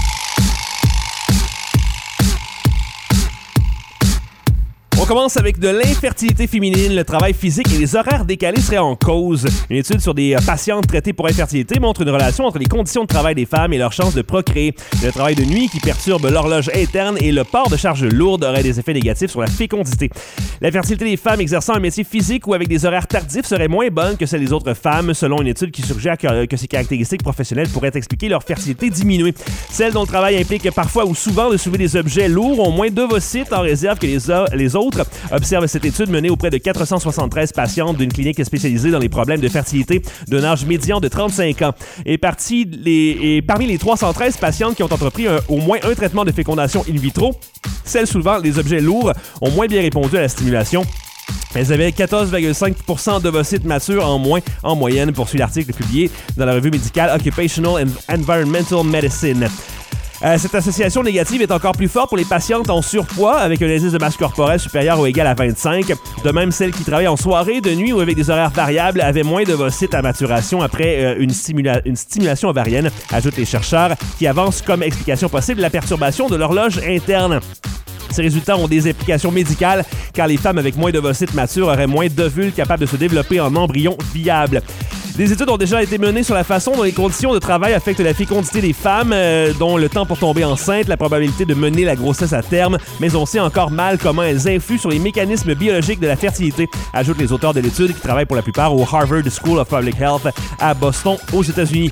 On commence avec de l'infertilité féminine. Le travail physique et les horaires décalés seraient en cause. Une étude sur des patientes traitées pour infertilité montre une relation entre les conditions de travail des femmes et leurs chances de procréer. Le travail de nuit qui perturbe l'horloge interne et le port de charges lourdes aurait des effets négatifs sur la fécondité. La fertilité des femmes exerçant un métier physique ou avec des horaires tardifs serait moins bonne que celle des autres femmes, selon une étude qui suggère que ces caractéristiques professionnelles pourraient expliquer leur fertilité diminuée. Celles dont le travail implique parfois ou souvent de soulever des objets lourds ont moins d'ovocytes en réserve que les autres, observe cette étude menée auprès de 473 patientes d'une clinique spécialisée dans les problèmes de fertilité d'un âge médian de 35 ans. Et parmi les 313 patientes qui ont entrepris au moins un traitement de fécondation in vitro, celles soulevant des objets lourds ont moins bien répondu à la stimulation. Elles avaient 14,5% d'ovocytes matures en moins en moyenne, poursuit l'article publié dans la revue médicale Occupational and Environmental Medicine. Cette association négative est encore plus forte pour les patientes en surpoids avec un indice de masse corporelle supérieur ou égal à 25. De même, celles qui travaillent en soirée, de nuit ou avec des horaires variables avaient moins d'ovocytes à maturation après une stimulation ovarienne, ajoutent les chercheurs, qui avancent comme explication possible la perturbation de l'horloge interne. Ces résultats ont des implications médicales car les femmes avec moins d'ovocytes matures auraient moins d'ovules capables de se développer en embryons viables. Des études ont déjà été menées sur la façon dont les conditions de travail affectent la fécondité des femmes, dont le temps pour tomber enceinte, la probabilité de mener la grossesse à terme, mais on sait encore mal comment elles influent sur les mécanismes biologiques de la fertilité, ajoutent les auteurs de l'étude qui travaillent pour la plupart au Harvard School of Public Health à Boston, aux États-Unis.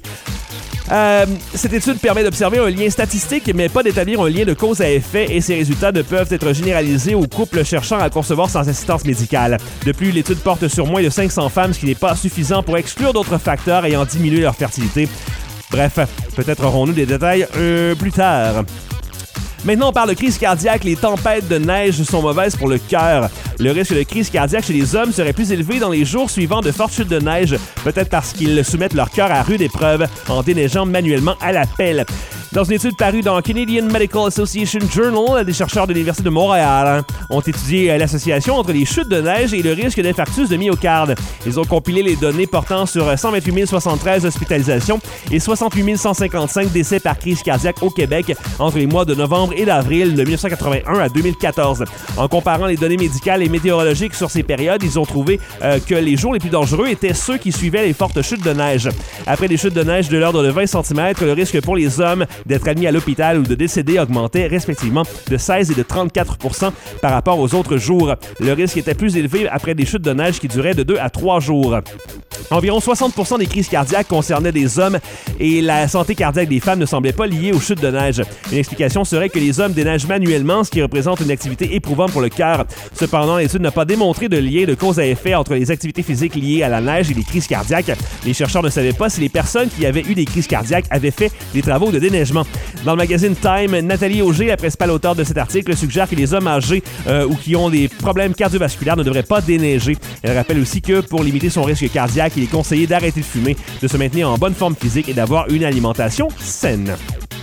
Cette étude permet d'observer un lien statistique, mais pas d'établir un lien de cause à effet, et ces résultats ne peuvent être généralisés aux couples cherchant à concevoir sans assistance médicale. De plus, l'étude porte sur moins de 500 femmes, ce qui n'est pas suffisant pour exclure d'autres facteurs ayant diminué leur fertilité. Bref, peut-être aurons-nous des détails plus tard. Maintenant, on parle de crise cardiaque. Les tempêtes de neige sont mauvaises pour le cœur. Le risque de crise cardiaque chez les hommes serait plus élevé dans les jours suivant de fortes chutes de neige, peut-être parce qu'ils soumettent leur cœur à rude épreuve en déneigeant manuellement à la pelle. Dans une étude parue dans Canadian Medical Association Journal, des chercheurs de l'Université de Montréal ont étudié l'association entre les chutes de neige et le risque d'infarctus de myocarde. Ils ont compilé les données portant sur 128 073 hospitalisations et 68 155 décès par crise cardiaque au Québec entre les mois de novembre et d'avril de 1981 à 2014. En comparant les données médicales et météorologiques sur ces périodes, ils ont trouvé que les jours les plus dangereux étaient ceux qui suivaient les fortes chutes de neige. Après des chutes de neige de l'ordre de 20 cm, le risque pour les hommes d'être admis à l'hôpital ou de décéder augmentait respectivement de 16 et de 34% par rapport aux autres jours. Le risque était plus élevé après des chutes de neige qui duraient de 2 à 3 jours. Environ 60% des crises cardiaques concernaient des hommes et la santé cardiaque des femmes ne semblait pas liée aux chutes de neige. Une explication serait que les hommes déneigent manuellement, ce qui représente une activité éprouvante pour le cœur. Cependant, l'étude n'a pas démontré de lien de cause à effet entre les activités physiques liées à la neige et les crises cardiaques. Les chercheurs ne savaient pas si les personnes qui avaient eu des crises cardiaques avaient fait des travaux de déneigement. Dans le magazine Time, Nathalie Auger, la principale auteure de cet article, suggère que les hommes âgés ou qui ont des problèmes cardiovasculaires ne devraient pas déneiger. Elle rappelle aussi que pour limiter son risque cardiaque, il est conseillé d'arrêter de fumer, de se maintenir en bonne forme physique et d'avoir une alimentation saine.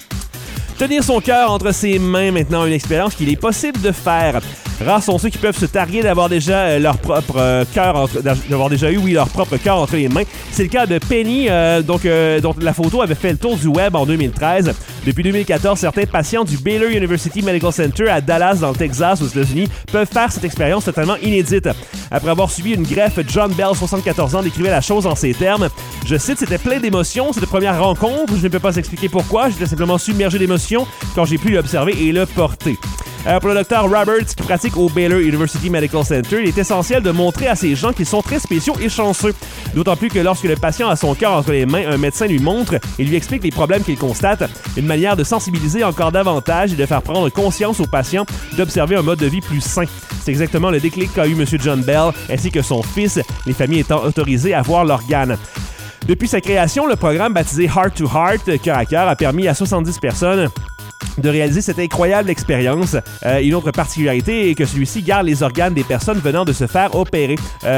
Tenir son cœur entre ses mains, maintenant, une expérience qu'il est possible de faire. Rares sont ceux qui peuvent se targuer d'avoir déjà leur propre cœur, leur propre cœur entre les mains. C'est le cas de Penny, dont la photo avait fait le tour du web en 2013. Depuis 2014, certains patients du Baylor University Medical Center à Dallas, dans le Texas, aux États-Unis, peuvent faire cette expérience totalement inédite. Après avoir suivi une greffe, John Bell, 74 ans, décrivait la chose en ces termes. Je cite, c'était plein d'émotions, cette première rencontre. Je ne peux pas expliquer pourquoi. J'étais simplement submergé d'émotions quand j'ai pu l'observer et le porter. Pour le docteur Roberts, qui pratique au Baylor University Medical Center, il est essentiel de montrer à ces gens qu'ils sont très spéciaux et chanceux. D'autant plus que lorsque le patient a son cœur entre les mains, un médecin lui montre et lui explique les problèmes qu'il constate. Une manière de sensibiliser encore davantage et de faire prendre conscience aux patients d'observer un mode de vie plus sain. C'est exactement le déclic qu'a eu M. John Bell, ainsi que son fils, les familles étant autorisées à voir l'organe. Depuis sa création, le programme baptisé Heart to Heart, cœur à cœur, a permis à 70 personnes de réaliser cette incroyable expérience. Une autre particularité est que celui-ci garde les organes des personnes venant de se faire opérer.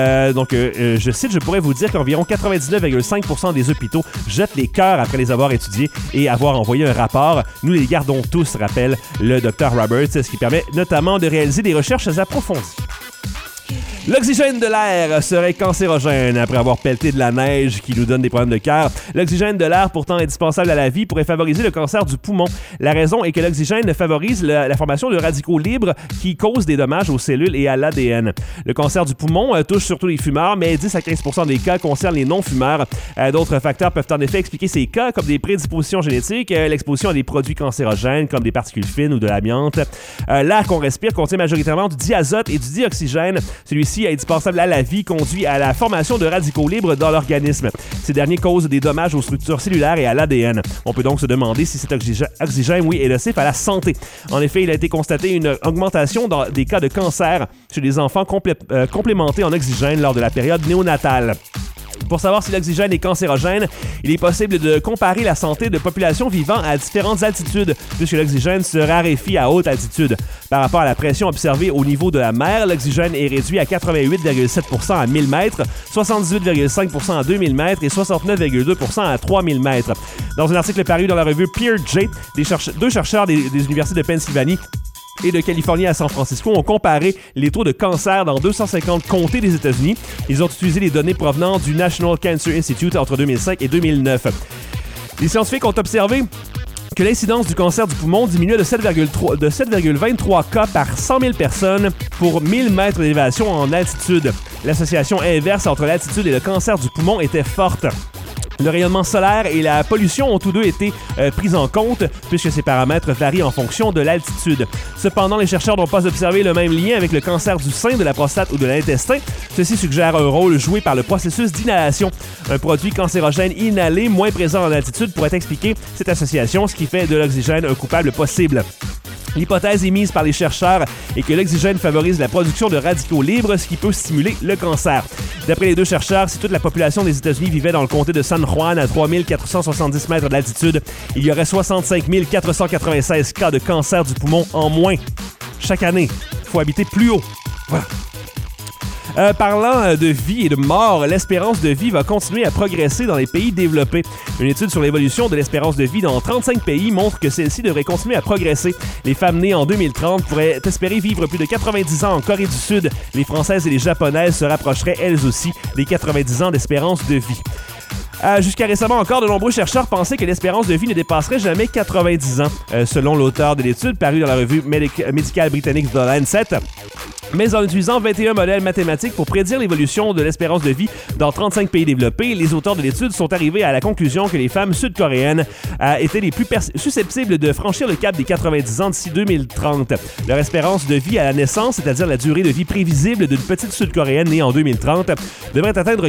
Je cite, je pourrais vous dire qu'environ 99,5% des hôpitaux jettent les cœurs après les avoir étudiés et avoir envoyé un rapport. Nous les gardons tous, rappelle le Dr Roberts, ce qui permet notamment de réaliser des recherches approfondies. L'oxygène de l'air serait cancérogène après avoir pelleté de la neige qui nous donne des problèmes de cœur. L'oxygène de l'air, pourtant indispensable à la vie, pourrait favoriser le cancer du poumon. La raison est que l'oxygène favorise la formation de radicaux libres qui causent des dommages aux cellules et à l'ADN. Le cancer du poumon touche surtout les fumeurs, mais 10 à 15% des cas concernent les non-fumeurs. D'autres facteurs peuvent en effet expliquer ces cas, comme des prédispositions génétiques, l'exposition à des produits cancérogènes comme des particules fines ou de l'amiante. L'air qu'on respire contient majoritairement du diazote et du dioxygène. Celui-ci, indispensable à la vie, conduit à la formation de radicaux libres dans l'organisme. Ces derniers causent des dommages aux structures cellulaires et à l'ADN. On peut donc se demander si cet oxygène, est nocif à la santé. En effet, il a été constaté une augmentation dans des cas de cancer chez les enfants complémentés en oxygène lors de la période néonatale. Pour savoir si l'oxygène est cancérogène, il est possible de comparer la santé de populations vivant à différentes altitudes, puisque l'oxygène se raréfie à haute altitude. Par rapport à la pression observée au niveau de la mer, l'oxygène est réduit à 88,7% à 1000 mètres, 78,5% à 2000 mètres et 69,2% à 3000 mètres. Dans un article paru dans la revue Peer J, deux chercheurs des universités de Pennsylvanie et de Californie à San Francisco ont comparé les taux de cancer dans 250 comtés des États-Unis. Ils ont utilisé les données provenant du National Cancer Institute entre 2005 et 2009. Les scientifiques ont observé que l'incidence du cancer du poumon diminuait de 7,23 cas par 100 000 personnes pour 1000 mètres d'élévation en altitude. L'association inverse entre l'altitude et le cancer du poumon était forte. Le rayonnement solaire et la pollution ont tous deux été pris en compte puisque ces paramètres varient en fonction de l'altitude. Cependant, les chercheurs n'ont pas observé le même lien avec le cancer du sein, de la prostate ou de l'intestin. Ceci suggère un rôle joué par le processus d'inhalation. Un produit cancérogène inhalé moins présent en altitude pourrait expliquer cette association, ce qui fait de l'oxygène un coupable possible. L'hypothèse émise par les chercheurs est que l'oxygène favorise la production de radicaux libres, ce qui peut stimuler le cancer. D'après les deux chercheurs, si toute la population des États-Unis vivait dans le comté de San Juan à 3470 mètres d'altitude, il y aurait 65 496 cas de cancer du poumon en moins chaque année. Il faut habiter plus haut. Voilà. Parlant de vie et de mort, l'espérance de vie va continuer à progresser dans les pays développés. Une étude sur l'évolution de l'espérance de vie dans 35 pays montre que celle-ci devrait continuer à progresser. Les femmes nées en 2030 pourraient espérer vivre plus de 90 ans en Corée du Sud. Les Françaises et les Japonaises se rapprocheraient elles aussi des 90 ans d'espérance de vie. Jusqu'à récemment encore, de nombreux chercheurs pensaient que l'espérance de vie ne dépasserait jamais 90 ans, selon l'auteur de l'étude parue dans la revue médicale britannique The Lancet. Mais en utilisant 21 modèles mathématiques pour prédire l'évolution de l'espérance de vie dans 35 pays développés, les auteurs de l'étude sont arrivés à la conclusion que les femmes sud-coréennes étaient les plus susceptibles de franchir le cap des 90 ans d'ici 2030. Leur espérance de vie à la naissance, c'est-à-dire la durée de vie prévisible d'une petite sud-coréenne née en 2030, devrait atteindre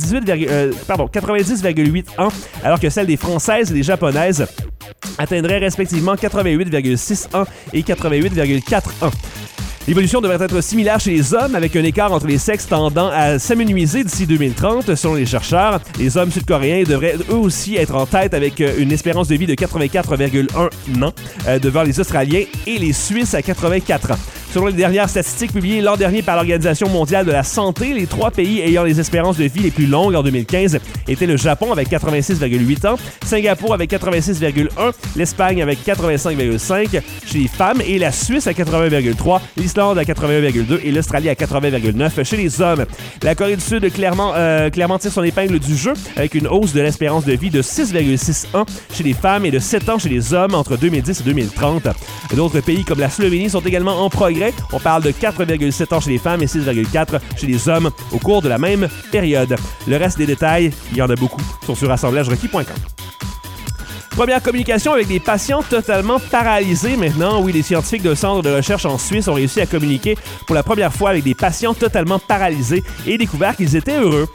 90,8 ans, alors que celle des Françaises et des Japonaises atteindrait respectivement 88,6 ans et 88,4 ans. L'évolution devrait être similaire chez les hommes, avec un écart entre les sexes tendant à s'amenuiser d'ici 2030, selon les chercheurs. Les hommes sud-coréens devraient eux aussi être en tête avec une espérance de vie de 84,1 ans, devant les Australiens et les Suisses à 84 ans. Selon les dernières statistiques publiées l'an dernier par l'Organisation mondiale de la santé, les 3 pays ayant les espérances de vie les plus longues en 2015 étaient le Japon avec 86,8 ans, Singapour avec 86,1, l'Espagne avec 85,5 chez les femmes et la Suisse à 80,3, l'Islande à 81,2 et l'Australie à 80,9 chez les hommes. La Corée du Sud clairement tire son épingle du jeu avec une hausse de l'espérance de vie de 6,6 ans chez les femmes et de 7 ans chez les hommes entre 2010 et 2030. D'autres pays comme la Slovénie sont également en progrès. On parle de 4,7 ans chez les femmes et 6,4 chez les hommes au cours de la même période. Le reste des détails, il y en a beaucoup, sont sur assemblagerequis.com. Première communication avec des patients totalement paralysés maintenant. Oui, les scientifiques d'un centre de recherche en Suisse ont réussi à communiquer pour la première fois avec des patients totalement paralysés et découvert qu'ils étaient heureux.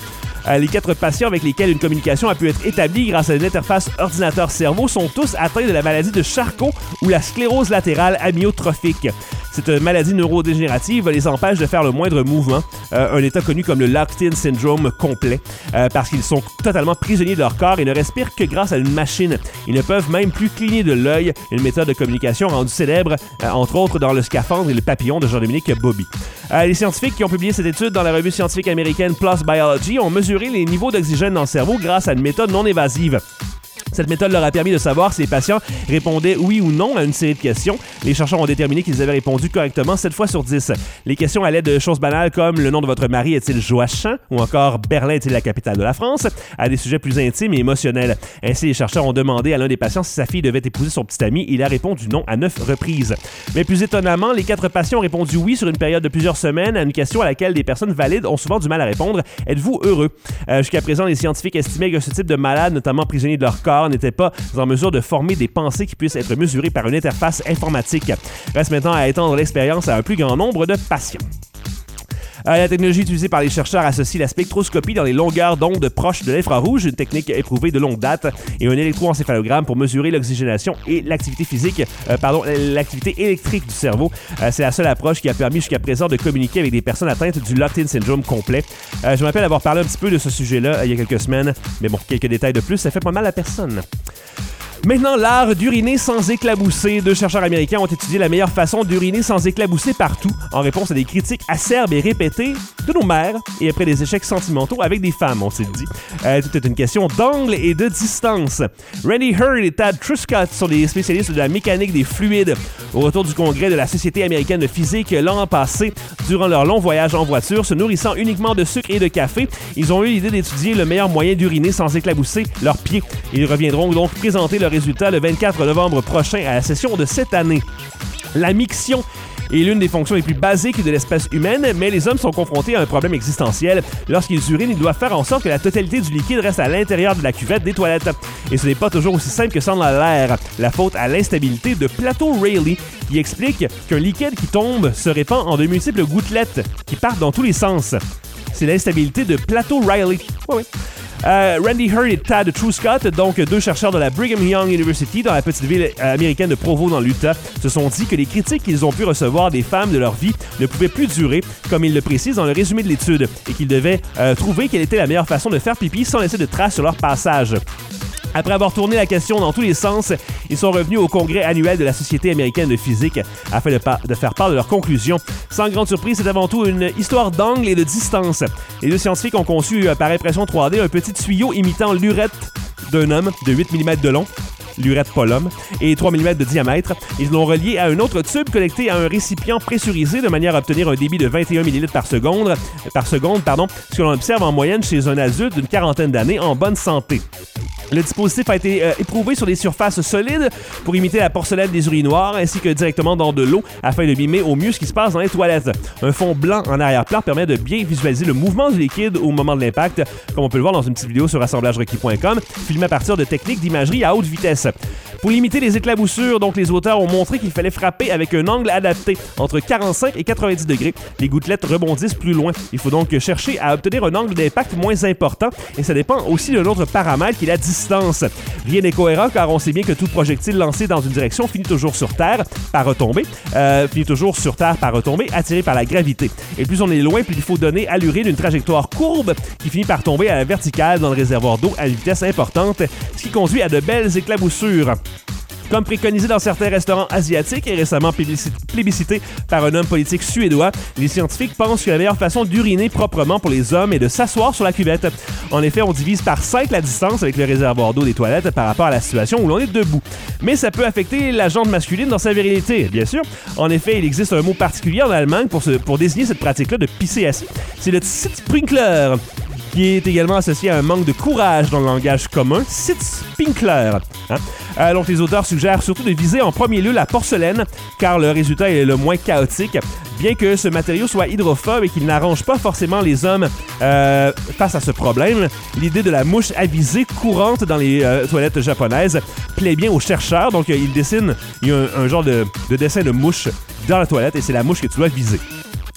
Les 4 patients avec lesquels une communication a pu être établie grâce à une interface ordinateur-cerveau sont tous atteints de la maladie de Charcot ou la sclérose latérale amyotrophique. Cette maladie neurodégénérative les empêche de faire le moindre mouvement, un état connu comme le locked-in syndrome complet, parce qu'ils sont totalement prisonniers de leur corps et ne respirent que grâce à une machine. Ils ne peuvent même plus cligner de l'œil, une méthode de communication rendue célèbre, entre autres dans le scaphandre et le papillon de Jean-Dominique Bobby. Les scientifiques qui ont publié cette étude dans la revue scientifique américaine PLOS Biology ont mesuré les niveaux d'oxygène dans le cerveau grâce à une méthode non évasive. Cette méthode leur a permis de savoir si les patients répondaient oui ou non à une série de questions. Les chercheurs ont déterminé qu'ils avaient répondu correctement 7 fois sur 10. Les questions allaient de choses banales comme « Le nom de votre mari est-il Joachim ?» ou encore « Berlin est-il la capitale de la France ?» à des sujets plus intimes et émotionnels. Ainsi, les chercheurs ont demandé à l'un des patients si sa fille devait épouser son petit ami. Il a répondu non à 9 reprises. Mais plus étonnamment, les 4 patients ont répondu oui sur une période de plusieurs semaines à une question à laquelle des personnes valides ont souvent du mal à répondre. Êtes-vous heureux? Jusqu'à présent, les scientifiques estimaient que ce type de malades, notamment prisonniers de leur corps, n'étaient pas en mesure de former des pensées qui puissent être mesurées par une interface informatique. Reste maintenant à étendre l'expérience à un plus grand nombre de patients. La technologie utilisée par les chercheurs associe la spectroscopie dans les longueurs d'onde proches de l'infrarouge, une technique éprouvée de longue date, et un électroencéphalogramme pour mesurer l'oxygénation et l'activité électrique du cerveau. C'est la seule approche qui a permis jusqu'à présent de communiquer avec des personnes atteintes du locked-in syndrome complet. Je me rappelle avoir parlé un petit peu de ce sujet-là il y a quelques semaines, mais bon, quelques détails de plus, ça fait pas mal à personne. Maintenant, l'art d'uriner sans éclabousser. 2 chercheurs américains ont étudié la meilleure façon d'uriner sans éclabousser partout, en réponse à des critiques acerbes et répétées de nos mères, et après des échecs sentimentaux avec des femmes, on s'est dit. Tout est une question d'angle et de distance. Randy Hurd et Tad Truscott sont des spécialistes de la mécanique des fluides. Au retour du congrès de la Société américaine de physique l'an passé, durant leur long voyage en voiture, se nourrissant uniquement de sucre et de café, ils ont eu l'idée d'étudier le meilleur moyen d'uriner sans éclabousser leurs pieds. Ils reviendront donc présenter leurs résultats le 24 novembre prochain à la session de cette année. La miction est l'une des fonctions les plus basiques de l'espèce humaine, mais les hommes sont confrontés à un problème existentiel. Lorsqu'ils urinent, ils doivent faire en sorte que la totalité du liquide reste à l'intérieur de la cuvette des toilettes. Et ce n'est pas toujours aussi simple que ça dans l'air. La faute à l'instabilité de Plateau-Rayleigh, qui explique qu'un liquide qui tombe se répand en de multiples gouttelettes qui partent dans tous les sens. C'est l'instabilité de Plateau-Rayleigh. Oui. Randy Hurd et Tad Truscott, donc 2 chercheurs de la Brigham Young University dans la petite ville américaine de Provo dans l'Utah, se sont dit que les critiques qu'ils ont pu recevoir des femmes de leur vie ne pouvaient plus durer, comme ils le précisent dans le résumé de l'étude, et qu'ils devaient trouver quelle était la meilleure façon de faire pipi sans laisser de traces sur leur passage. Après avoir tourné la question dans tous les sens, ils sont revenus au congrès annuel de la Société américaine de physique afin de faire part de leurs conclusions. Sans grande surprise, c'est avant tout une histoire d'angle et de distance. Les 2 scientifiques ont conçu par impression 3D un petit tuyau imitant l'urètre d'un homme de 8 mm de long, l'urètre pas l'homme, et 3 mm de diamètre. Ils l'ont relié à un autre tube connecté à un récipient pressurisé de manière à obtenir un débit de 21 ml par seconde, ce que l'on observe en moyenne chez un adulte d'une quarantaine d'années en bonne santé. Le dispositif a été éprouvé sur des surfaces solides pour imiter la porcelaine des urinoirs ainsi que directement dans de l'eau afin de mimer au mieux ce qui se passe dans les toilettes. Un fond blanc en arrière-plan permet de bien visualiser le mouvement du liquide au moment de l'impact, comme on peut le voir dans une petite vidéo sur assemblagerequis.com, filmée à partir de techniques d'imagerie à haute vitesse. Pour limiter les éclaboussures, donc les auteurs ont montré qu'il fallait frapper avec un angle adapté, entre 45 et 90 degrés. Les gouttelettes rebondissent plus loin. Il faut donc chercher à obtenir un angle d'impact moins important et ça dépend aussi d'un autre paramètre qui est la distance. Rien n'est cohérent car on sait bien que tout projectile lancé dans une direction finit toujours sur Terre par retomber, attiré par la gravité. Et plus on est loin, plus il faut donner à l'urine une trajectoire courbe qui finit par tomber à la verticale dans le réservoir d'eau à une vitesse importante, ce qui conduit à de belles éclaboussures. Comme préconisé dans certains restaurants asiatiques et récemment plébiscité par un homme politique suédois, les scientifiques pensent que la meilleure façon d'uriner proprement pour les hommes est de s'asseoir sur la cuvette. En effet, on divise par 5 la distance avec le réservoir d'eau des toilettes par rapport à la situation où l'on est debout. Mais ça peut affecter la jante masculine dans sa virilité, bien sûr. En effet, il existe un mot particulier en Allemagne pour désigner cette pratique-là de pisser assis. C'est le Sitzpinkler, qui est également associé à un manque de courage dans le langage commun, Sitzpinkler. Donc les auteurs suggèrent surtout de viser en premier lieu la porcelaine, car le résultat est le moins chaotique, bien que ce matériau soit hydrophobe et qu'il n'arrange pas forcément les hommes face à ce problème. L'idée de la mouche avisée courante dans les toilettes japonaises plaît bien aux chercheurs, donc il y a un genre de dessin de mouche dans la toilette et c'est la mouche que tu dois viser.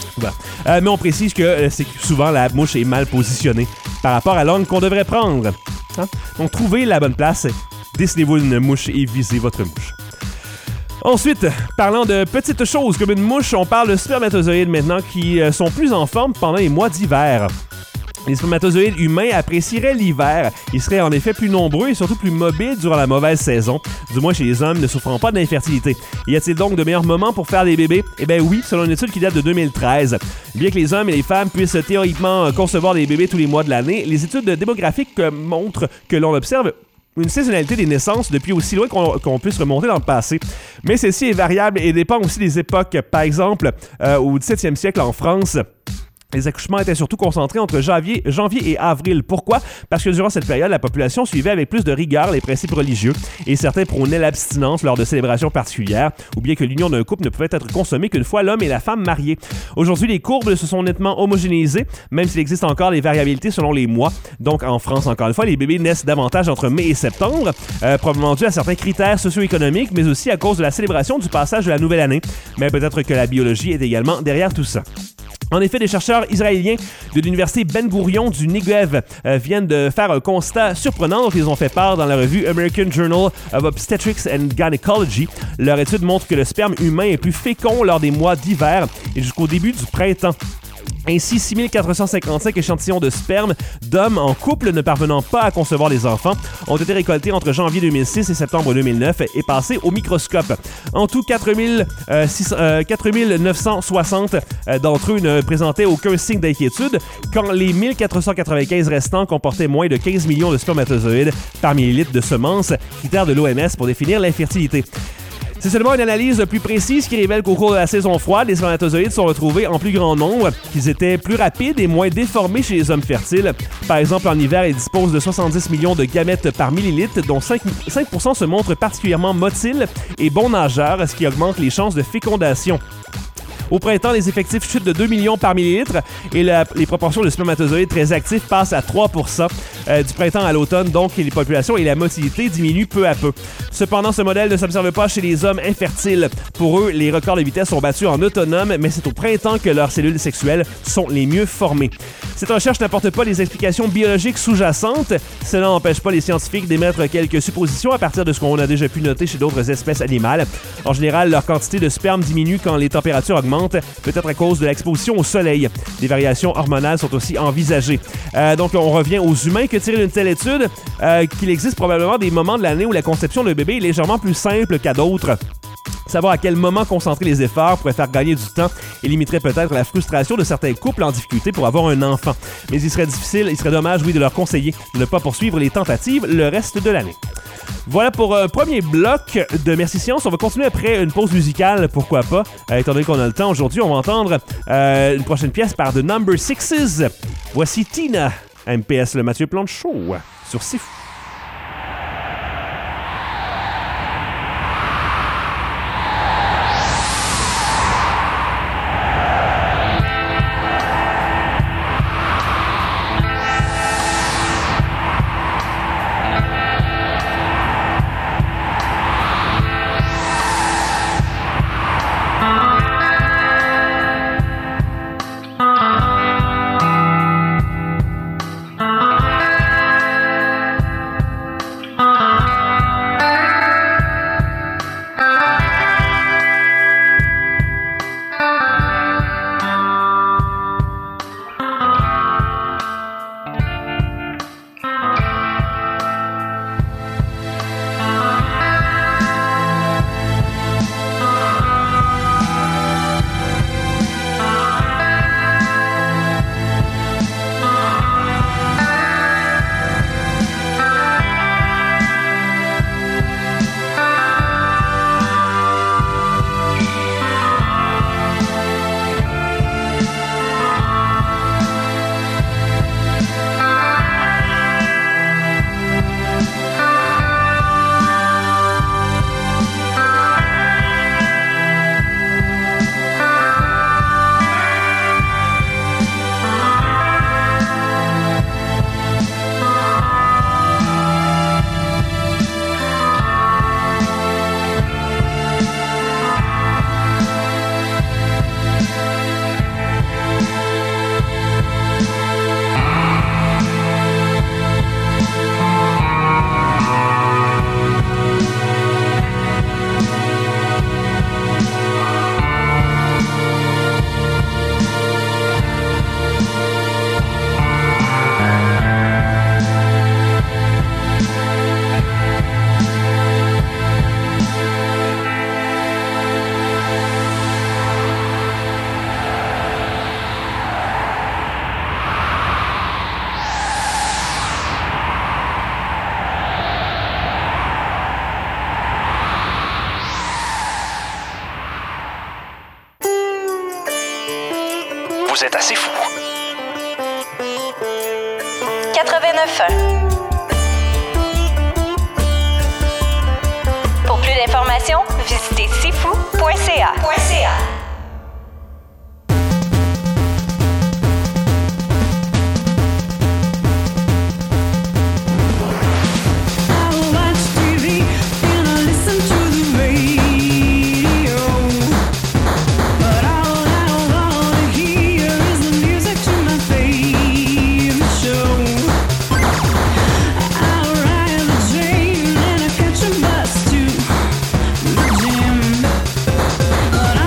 Mais on précise que c'est que souvent la mouche est mal positionnée par rapport à l'angle qu'on devrait prendre. Hein? Donc, trouvez la bonne place, dessinez-vous une mouche et visez votre mouche. Ensuite, parlant de petites choses comme une mouche, on parle de spermatozoïdes maintenant qui sont plus en forme pendant les mois d'hiver. Les spermatozoïdes humains apprécieraient l'hiver. Ils seraient en effet plus nombreux et surtout plus mobiles durant la mauvaise saison, du moins chez les hommes ne souffrant pas d'infertilité. Y a-t-il donc de meilleurs moments pour faire des bébés? Eh bien oui, selon une étude qui date de 2013. Bien que les hommes et les femmes puissent théoriquement concevoir des bébés tous les mois de l'année, les études démographiques montrent que l'on observe une saisonnalité des naissances depuis aussi loin qu'on puisse remonter dans le passé. Mais celle-ci est variable et dépend aussi des époques. Par exemple, au 17e siècle en France, les accouchements étaient surtout concentrés entre janvier et avril. Pourquoi? Parce que durant cette période, la population suivait avec plus de rigueur les principes religieux et certains prônaient l'abstinence lors de célébrations particulières ou bien que l'union d'un couple ne pouvait être consommée qu'une fois l'homme et la femme mariés. Aujourd'hui, les courbes se sont nettement homogénéisées, même s'il existe encore des variabilités selon les mois. Donc, en France, encore une fois, les bébés naissent davantage entre mai et septembre, probablement dû à certains critères socio-économiques, mais aussi à cause de la célébration du passage de la nouvelle année. Mais peut-être que la biologie est également derrière tout ça. En effet, des chercheurs israéliens de l'université Ben Gurion du Negev viennent de faire un constat surprenant dont ils ont fait part dans la revue American Journal of Obstetrics and Gynecology. Leur étude montre que le sperme humain est plus fécond lors des mois d'hiver et jusqu'au début du printemps. Ainsi, 6455 échantillons de sperme d'hommes en couple ne parvenant pas à concevoir des enfants ont été récoltés entre janvier 2006 et septembre 2009 et passés au microscope. En tout, 4960 d'entre eux ne présentaient aucun signe d'inquiétude, quand les 1495 restants comportaient moins de 15 millions de spermatozoïdes par millilitre de semences, critère de l'OMS pour définir l'infertilité. C'est seulement une analyse plus précise qui révèle qu'au cours de la saison froide, les spermatozoïdes sont retrouvés en plus grand nombre, qu'ils étaient plus rapides et moins déformés chez les hommes fertiles. Par exemple, en hiver, ils disposent de 70 millions de gamètes par millilitre, dont 5% se montrent particulièrement motiles et bons nageurs, ce qui augmente les chances de fécondation. Au printemps, les effectifs chutent de 2 millions par millilitre et les proportions de spermatozoïdes très actifs passent à 3% du printemps à l'automne, donc les populations et la motilité diminuent peu à peu. Cependant, ce modèle ne s'observe pas chez les hommes infertiles. Pour eux, les records de vitesse sont battus en autonome, mais c'est au printemps que leurs cellules sexuelles sont les mieux formées. Cette recherche n'apporte pas les explications biologiques sous-jacentes. Cela n'empêche pas les scientifiques d'émettre quelques suppositions à partir de ce qu'on a déjà pu noter chez d'autres espèces animales. En général, leur quantité de sperme diminue quand les températures augmentent, peut-être à cause de l'exposition au soleil. Des variations hormonales sont aussi envisagées. Donc, on revient aux humains. Que tirer d'une telle étude? Qu'il existe probablement des moments de l'année où la conception d'un bébé est légèrement plus simple qu'à d'autres. Savoir à quel moment concentrer les efforts pourrait faire gagner du temps et limiterait peut-être la frustration de certains couples en difficulté pour avoir un enfant. Mais il serait dommage, oui, de leur conseiller de ne pas poursuivre les tentatives le reste de l'année. Voilà pour un premier bloc de Merci Science. On va continuer après une pause musicale, pourquoi pas. Étant donné qu'on a le temps aujourd'hui, on va entendre une prochaine pièce par The Number Sixes. Voici Tina, MPS, le Mathieu Plante Show, sur C'est Fou. Vous êtes assez fou. 89.1. Pour plus d'informations, visitez sifou.ca. But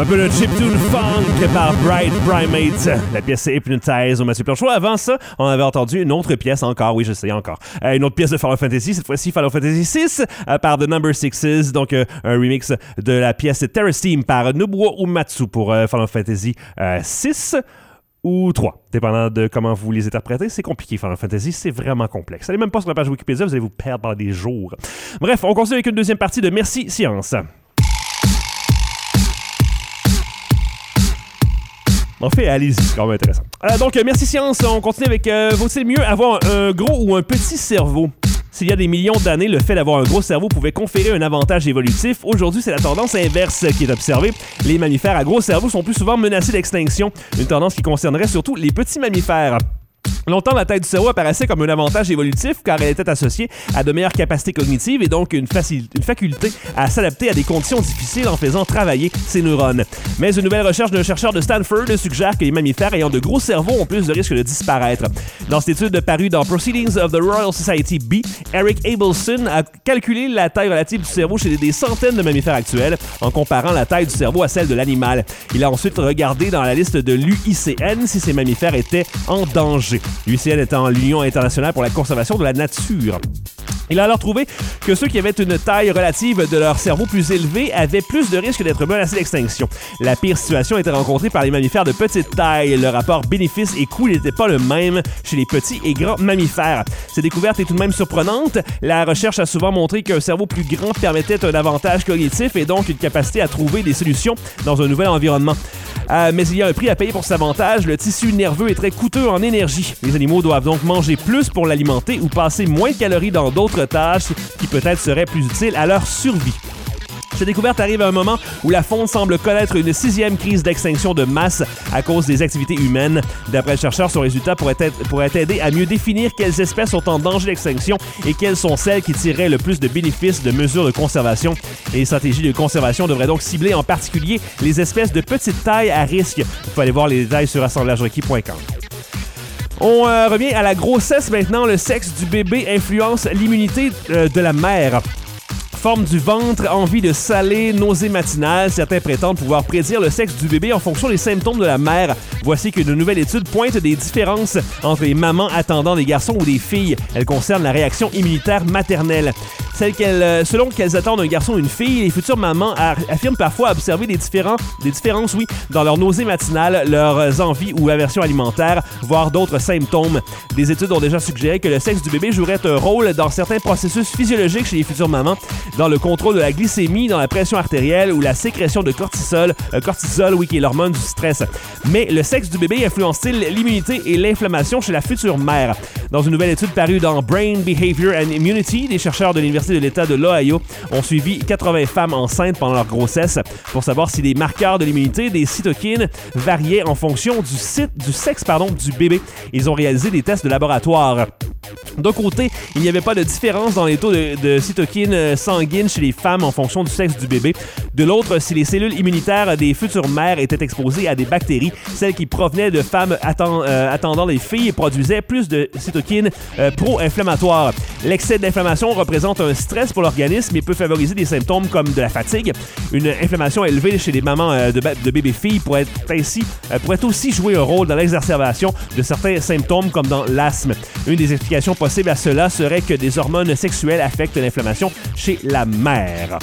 peu de chiptune funk par Bright Primate. La pièce c'est Hypnotize au Mathieu Planchot. Avant ça, on avait entendu une autre pièce encore, oui je sais encore, une autre pièce de Final Fantasy, cette fois-ci Final Fantasy VI par The Number Sixes, donc un remix de la pièce Terra Steam par Nobuo Uematsu pour Final Fantasy 6 ou 3, dépendant de comment vous les interprétez. C'est compliqué, Final Fantasy, c'est vraiment complexe. Allez même pas sur la page Wikipédia, vous allez vous perdre pendant des jours. Bref, on continue avec une deuxième partie de Merci Science. En fait, allez-y, c'est quand même intéressant. Donc, merci Science, on continue avec vaut-il mieux avoir un gros ou un petit cerveau? S'il y a des millions d'années, le fait d'avoir un gros cerveau pouvait conférer un avantage évolutif. Aujourd'hui, c'est la tendance inverse qui est observée. Les mammifères à gros cerveau sont plus souvent menacés d'extinction, une tendance qui concernerait surtout les petits mammifères. Longtemps, la taille du cerveau apparaissait comme un avantage évolutif car elle était associée à de meilleures capacités cognitives et donc une faculté à s'adapter à des conditions difficiles en faisant travailler ses neurones. Mais une nouvelle recherche d'un chercheur de Stanford suggère que les mammifères ayant de gros cerveaux ont plus de risques de disparaître. Dans cette étude parue dans Proceedings of the Royal Society B, Eric Abelson a calculé la taille relative du cerveau chez des centaines de mammifères actuels en comparant la taille du cerveau à celle de l'animal. Il a ensuite regardé dans la liste de l'UICN si ces mammifères étaient en danger. L'UICN étant l'Union internationale pour la conservation de la nature. Il a alors trouvé que ceux qui avaient une taille relative de leur cerveau plus élevée avaient plus de risques d'être menacés d'extinction. La pire situation était rencontrée par les mammifères de petite taille. Le rapport bénéfice et coût n'était pas le même chez les petits et grands mammifères. Cette découverte est tout de même surprenante. La recherche a souvent montré qu'un cerveau plus grand permettait un avantage cognitif et donc une capacité à trouver des solutions dans un nouvel environnement. Mais il y a un prix à payer pour cet avantage. Le tissu nerveux est très coûteux en énergie. Les animaux doivent donc manger plus pour l'alimenter ou passer moins de calories dans d'autres tâches qui peut-être seraient plus utiles à leur survie. Cette découverte arrive à un moment où la faune semble connaître une 6e crise d'extinction de masse à cause des activités humaines. D'après le chercheur, son résultat pourrait aider à mieux définir quelles espèces sont en danger d'extinction et quelles sont celles qui tireraient le plus de bénéfices de mesures de conservation. Et les stratégies de conservation devraient donc cibler en particulier les espèces de petite taille à risque. Vous pouvez aller voir les détails sur assemblagerequis.com. On revient à la grossesse maintenant. Le sexe du bébé influence l'immunité de la mère. Forme du ventre, envie de saler, nausées matinales. Certains prétendent pouvoir prédire le sexe du bébé en fonction des symptômes de la mère. Voici qu'une nouvelle étude pointe des différences entre les mamans attendant des garçons ou des filles. Elle concerne la réaction immunitaire maternelle. Selon qu'elles attendent un garçon ou une fille, les futures mamans affirment parfois observer des différences dans leurs nausées matinales, leurs envies ou aversions alimentaires, voire d'autres symptômes. Des études ont déjà suggéré que le sexe du bébé jouerait un rôle dans certains processus physiologiques chez les futures mamans, dans le contrôle de la glycémie, dans la pression artérielle ou la sécrétion de cortisol, qui est l'hormone du stress. Mais le sexe du bébé influence-t-il l'immunité et l'inflammation chez la future mère? Dans une nouvelle étude parue dans Brain, Behavior and Immunity, des chercheurs de l'Université de l'État de l'Ohio ont suivi 80 femmes enceintes pendant leur grossesse pour savoir si les marqueurs de l'immunité des cytokines variaient en fonction du sexe du bébé. Ils ont réalisé des tests de laboratoire. D'un côté, il n'y avait pas de différence dans les taux de cytokines sanguines chez les femmes en fonction du sexe du bébé. De l'autre, si les cellules immunitaires des futures mères étaient exposées à des bactéries, celles qui provenaient de femmes attendant les filles produisaient plus de cytokines pro-inflammatoires. L'excès d'inflammation représente un stress pour l'organisme et peut favoriser des symptômes comme de la fatigue. Une inflammation élevée chez les mamans de bébés-filles pourrait aussi jouer un rôle dans l'exacerbation de certains symptômes comme dans l'asthme. Une des explications possibles à cela serait que des hormones sexuelles affectent l'inflammation chez la mère.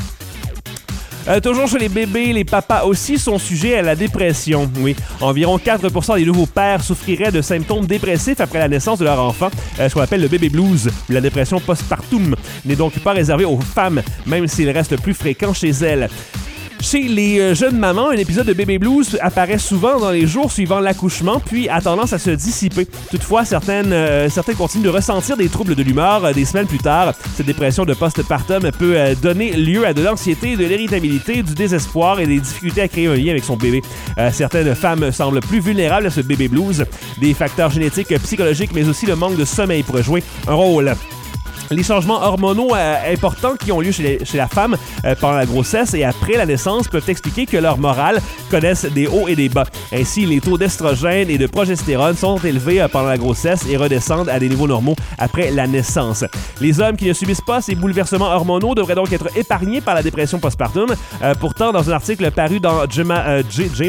Toujours chez les bébés, les papas aussi sont sujets à la dépression. Oui, environ 4% des nouveaux pères souffriraient de symptômes dépressifs après la naissance de leur enfant, ce qu'on appelle le baby blues, ou la dépression postpartum, n'est donc pas réservé aux femmes, même s'il reste plus fréquent chez elles. Chez les jeunes mamans, un épisode de baby blues apparaît souvent dans les jours suivant l'accouchement, puis a tendance à se dissiper. Toutefois, certaines continuent de ressentir des troubles de l'humeur des semaines plus tard. Cette dépression de postpartum peut donner lieu à de l'anxiété, de l'irritabilité, du désespoir et des difficultés à créer un lien avec son bébé. Certaines femmes semblent plus vulnérables à ce baby blues. Des facteurs génétiques, psychologiques, mais aussi le manque de sommeil pourraient jouer un rôle. Les changements hormonaux importants qui ont lieu chez la femme pendant la grossesse et après la naissance peuvent expliquer que leur morale connaisse des hauts et des bas. Ainsi, les taux d'estrogène et de progestérone sont élevés pendant la grossesse et redescendent à des niveaux normaux après la naissance. Les hommes qui ne subissent pas ces bouleversements hormonaux devraient donc être épargnés par la dépression postpartum. Pourtant, dans un article paru dans JAMA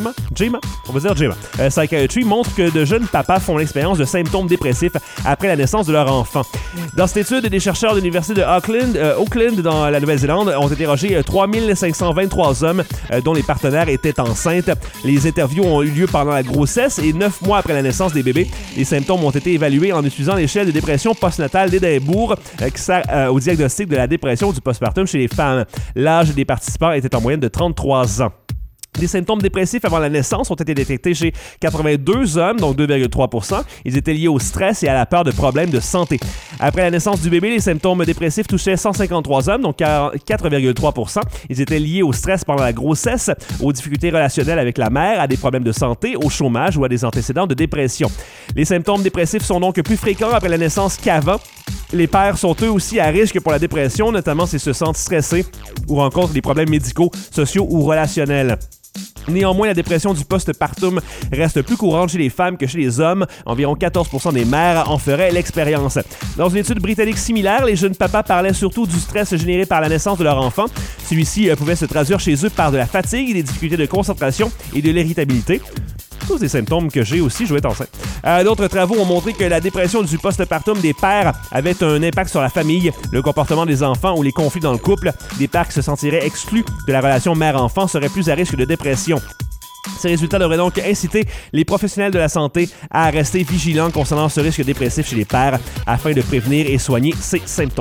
Psychiatry montre que de jeunes papas font l'expérience de symptômes dépressifs après la naissance de leur enfant. Dans cette étude, des chercheurs de l'université de Auckland dans la Nouvelle-Zélande ont interrogé 3523 hommes dont les partenaires étaient enceintes. Les interviews ont eu lieu pendant la grossesse et 9 mois après la naissance des bébés. Les symptômes ont été évalués en utilisant l'échelle de dépression postnatale d'Édimbourg qui sert au diagnostic de la dépression du postpartum chez les femmes. L'âge des participants était en moyenne de 33 ans. Des symptômes dépressifs avant la naissance ont été détectés chez 82 hommes, donc 2,3%. Ils étaient liés au stress et à la peur de problèmes de santé. Après la naissance du bébé, les symptômes dépressifs touchaient 153 hommes, donc 4,3%. Ils étaient liés au stress pendant la grossesse, aux difficultés relationnelles avec la mère, à des problèmes de santé, au chômage ou à des antécédents de dépression. Les symptômes dépressifs sont donc plus fréquents après la naissance qu'avant. Les pères sont eux aussi à risque pour la dépression, notamment s'ils se sentent stressés ou rencontrent des problèmes médicaux, sociaux ou relationnels. Néanmoins, la dépression du postpartum reste plus courante chez les femmes que chez les hommes. Environ 14% des mères en feraient l'expérience. Dans une étude britannique similaire, les jeunes papas parlaient surtout du stress généré par la naissance de leur enfant. Celui-ci pouvait se traduire chez eux par de la fatigue, des difficultés de concentration et de l'irritabilité. Tous des symptômes que j'ai aussi, je vais être enceinte. D'autres travaux ont montré que la dépression du postpartum des pères avait un impact sur la famille, le comportement des enfants ou les conflits dans le couple. Des pères qui se sentiraient exclus de la relation mère-enfant seraient plus à risque de dépression. Ces résultats devraient donc inciter les professionnels de la santé à rester vigilants concernant ce risque dépressif chez les pères afin de prévenir et soigner ces symptômes.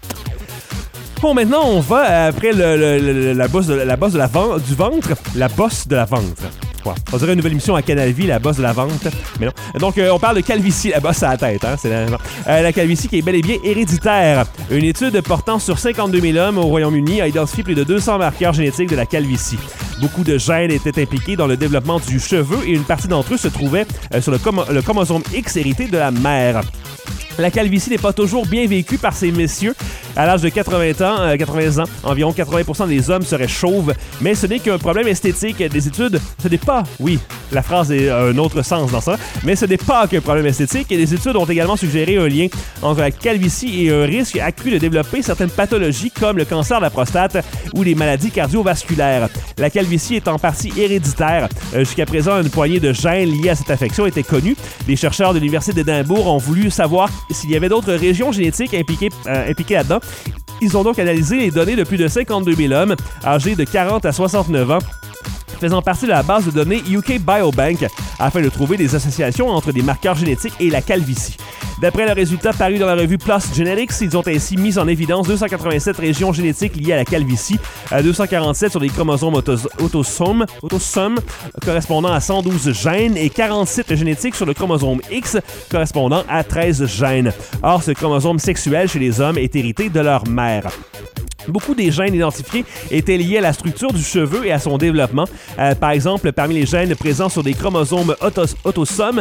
Bon, maintenant, on va après la bosse du ventre. La bosse de la ventre. Ouais. On dirait une nouvelle émission à Canal Vie, la bosse de la vente. Mais non. Donc, on parle de calvitie, la bosse à la tête. Hein? C'est la calvitie qui est bel et bien héréditaire. Une étude portant sur 52 000 hommes au Royaume-Uni a identifié plus de 200 marqueurs génétiques de la calvitie. Beaucoup de gènes étaient impliqués dans le développement du cheveu et une partie d'entre eux se trouvait sur le chromosome X hérité de la mère. La calvitie n'est pas toujours bien vécue par ces messieurs. À l'âge de 80 ans, environ 80% des hommes seraient chauves, mais ce n'est qu'un problème esthétique. Des études, ce n'est pas, oui, la phrase est un autre sens dans ça, mais ce n'est pas qu'un problème esthétique et des études ont également suggéré un lien entre la calvitie et un risque accru de développer certaines pathologies comme le cancer de la prostate ou les maladies cardiovasculaires. La calvitie est en partie héréditaire. Jusqu'à présent, une poignée de gènes liés à cette affection était connue. Les chercheurs de l'Université d'Édimbourg ont voulu savoir s'il y avait d'autres régions génétiques impliquées là-dedans. Ils ont donc analysé les données de plus de 52 000 hommes âgés de 40 à 69 ans faisant partie de la base de données UK Biobank afin de trouver des associations entre des marqueurs génétiques et la calvitie. D'après le résultat paru dans la revue PLOS Genetics, ils ont ainsi mis en évidence 287 régions génétiques liées à la calvitie, 247 sur les chromosomes autosomes correspondant à 112 gènes et 47 génétiques sur le chromosome X correspondant à 13 gènes. Or, ce chromosome sexuel chez les hommes est hérité de leur mère. Beaucoup des gènes identifiés étaient liés à la structure du cheveu et à son développement. Par exemple, parmi les gènes présents sur des chromosomes autosomes,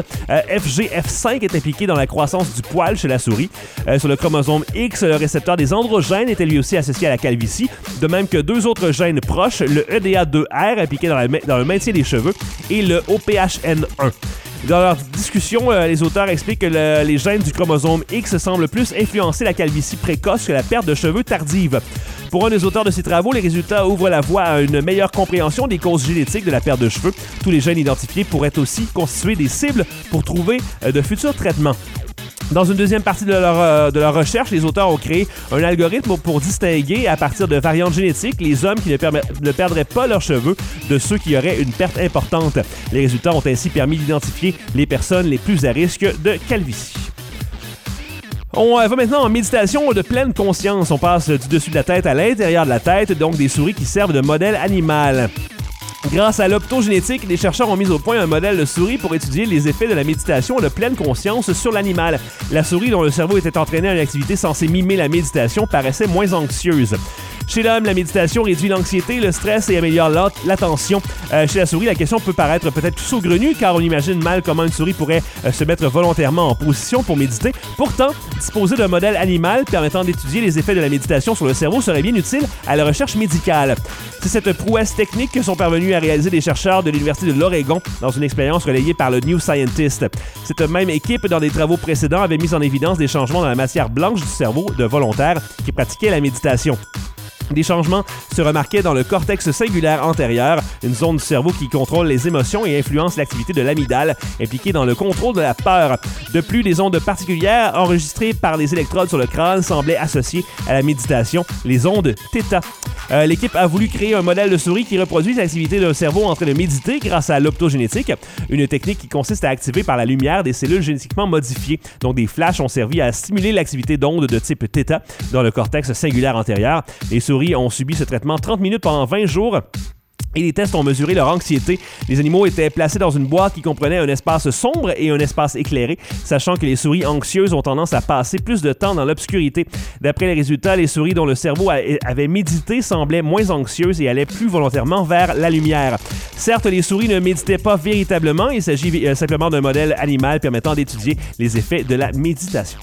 FGF5 est impliqué dans la croissance du poil chez la souris. Sur le chromosome X, le récepteur des androgènes était lui aussi associé à la calvitie, de même que deux autres gènes proches, le EDA2R impliqué dans le maintien des cheveux et le OPHN1. Dans leur discussion, les auteurs expliquent que les gènes du chromosome X semblent plus influencer la calvitie précoce que la perte de cheveux tardive. Pour un des auteurs de ces travaux, les résultats ouvrent la voie à une meilleure compréhension des causes génétiques de la perte de cheveux. Tous les gènes identifiés pourraient aussi constituer des cibles pour trouver de futurs traitements. Dans une deuxième partie de leur recherche, les auteurs ont créé un algorithme pour distinguer, à partir de variantes génétiques, les hommes qui ne perdraient pas leurs cheveux de ceux qui auraient une perte importante. Les résultats ont ainsi permis d'identifier les personnes les plus à risque de calvitie. On va maintenant en méditation de pleine conscience. On passe du dessus de la tête à l'intérieur de la tête, donc des souris qui servent de modèle animal. Grâce à l'optogénétique, les chercheurs ont mis au point un modèle de souris pour étudier les effets de la méditation de pleine conscience sur l'animal. La souris, dont le cerveau était entraîné à une activité censée mimer la méditation, paraissait moins anxieuse. Chez l'homme, la méditation réduit l'anxiété, le stress et améliore l'attention. Chez la souris, la question peut paraître peut-être tout saugrenue car on imagine mal comment une souris pourrait se mettre volontairement en position pour méditer. Pourtant, disposer d'un modèle animal permettant d'étudier les effets de la méditation sur le cerveau serait bien utile à la recherche médicale. C'est cette prouesse technique que sont parvenus à réaliser des chercheurs de l'Université de l'Oregon dans une expérience relayée par le New Scientist. Cette même équipe, dans des travaux précédents, avait mis en évidence des changements dans la matière blanche du cerveau de volontaires qui pratiquaient la méditation. Des changements se remarquaient dans le cortex singulaire antérieur, une zone du cerveau qui contrôle les émotions et influence l'activité de l'amygdale, impliquée dans le contrôle de la peur. De plus, des ondes particulières enregistrées par des électrodes sur le crâne semblaient associées à la méditation, les ondes θ. L'équipe a voulu créer un modèle de souris qui reproduit l'activité d'un cerveau en train de méditer grâce à l'optogénétique, une technique qui consiste à activer par la lumière des cellules génétiquement modifiées. Donc, des flashs ont servi à stimuler l'activité d'ondes de type θ dans le cortex singulaire antérieur. Les souris ont subi ce traitement 30 minutes pendant 20 jours. Et les tests ont mesuré leur anxiété. Les animaux étaient placés dans une boîte qui comprenait un espace sombre et un espace éclairé, sachant que les souris anxieuses ont tendance à passer plus de temps dans l'obscurité. D'après les résultats, les souris dont le cerveau avait médité semblaient moins anxieuses et allaient plus volontairement vers la lumière. Certes, les souris ne méditaient pas véritablement, il s'agit simplement d'un modèle animal permettant d'étudier les effets de la méditation.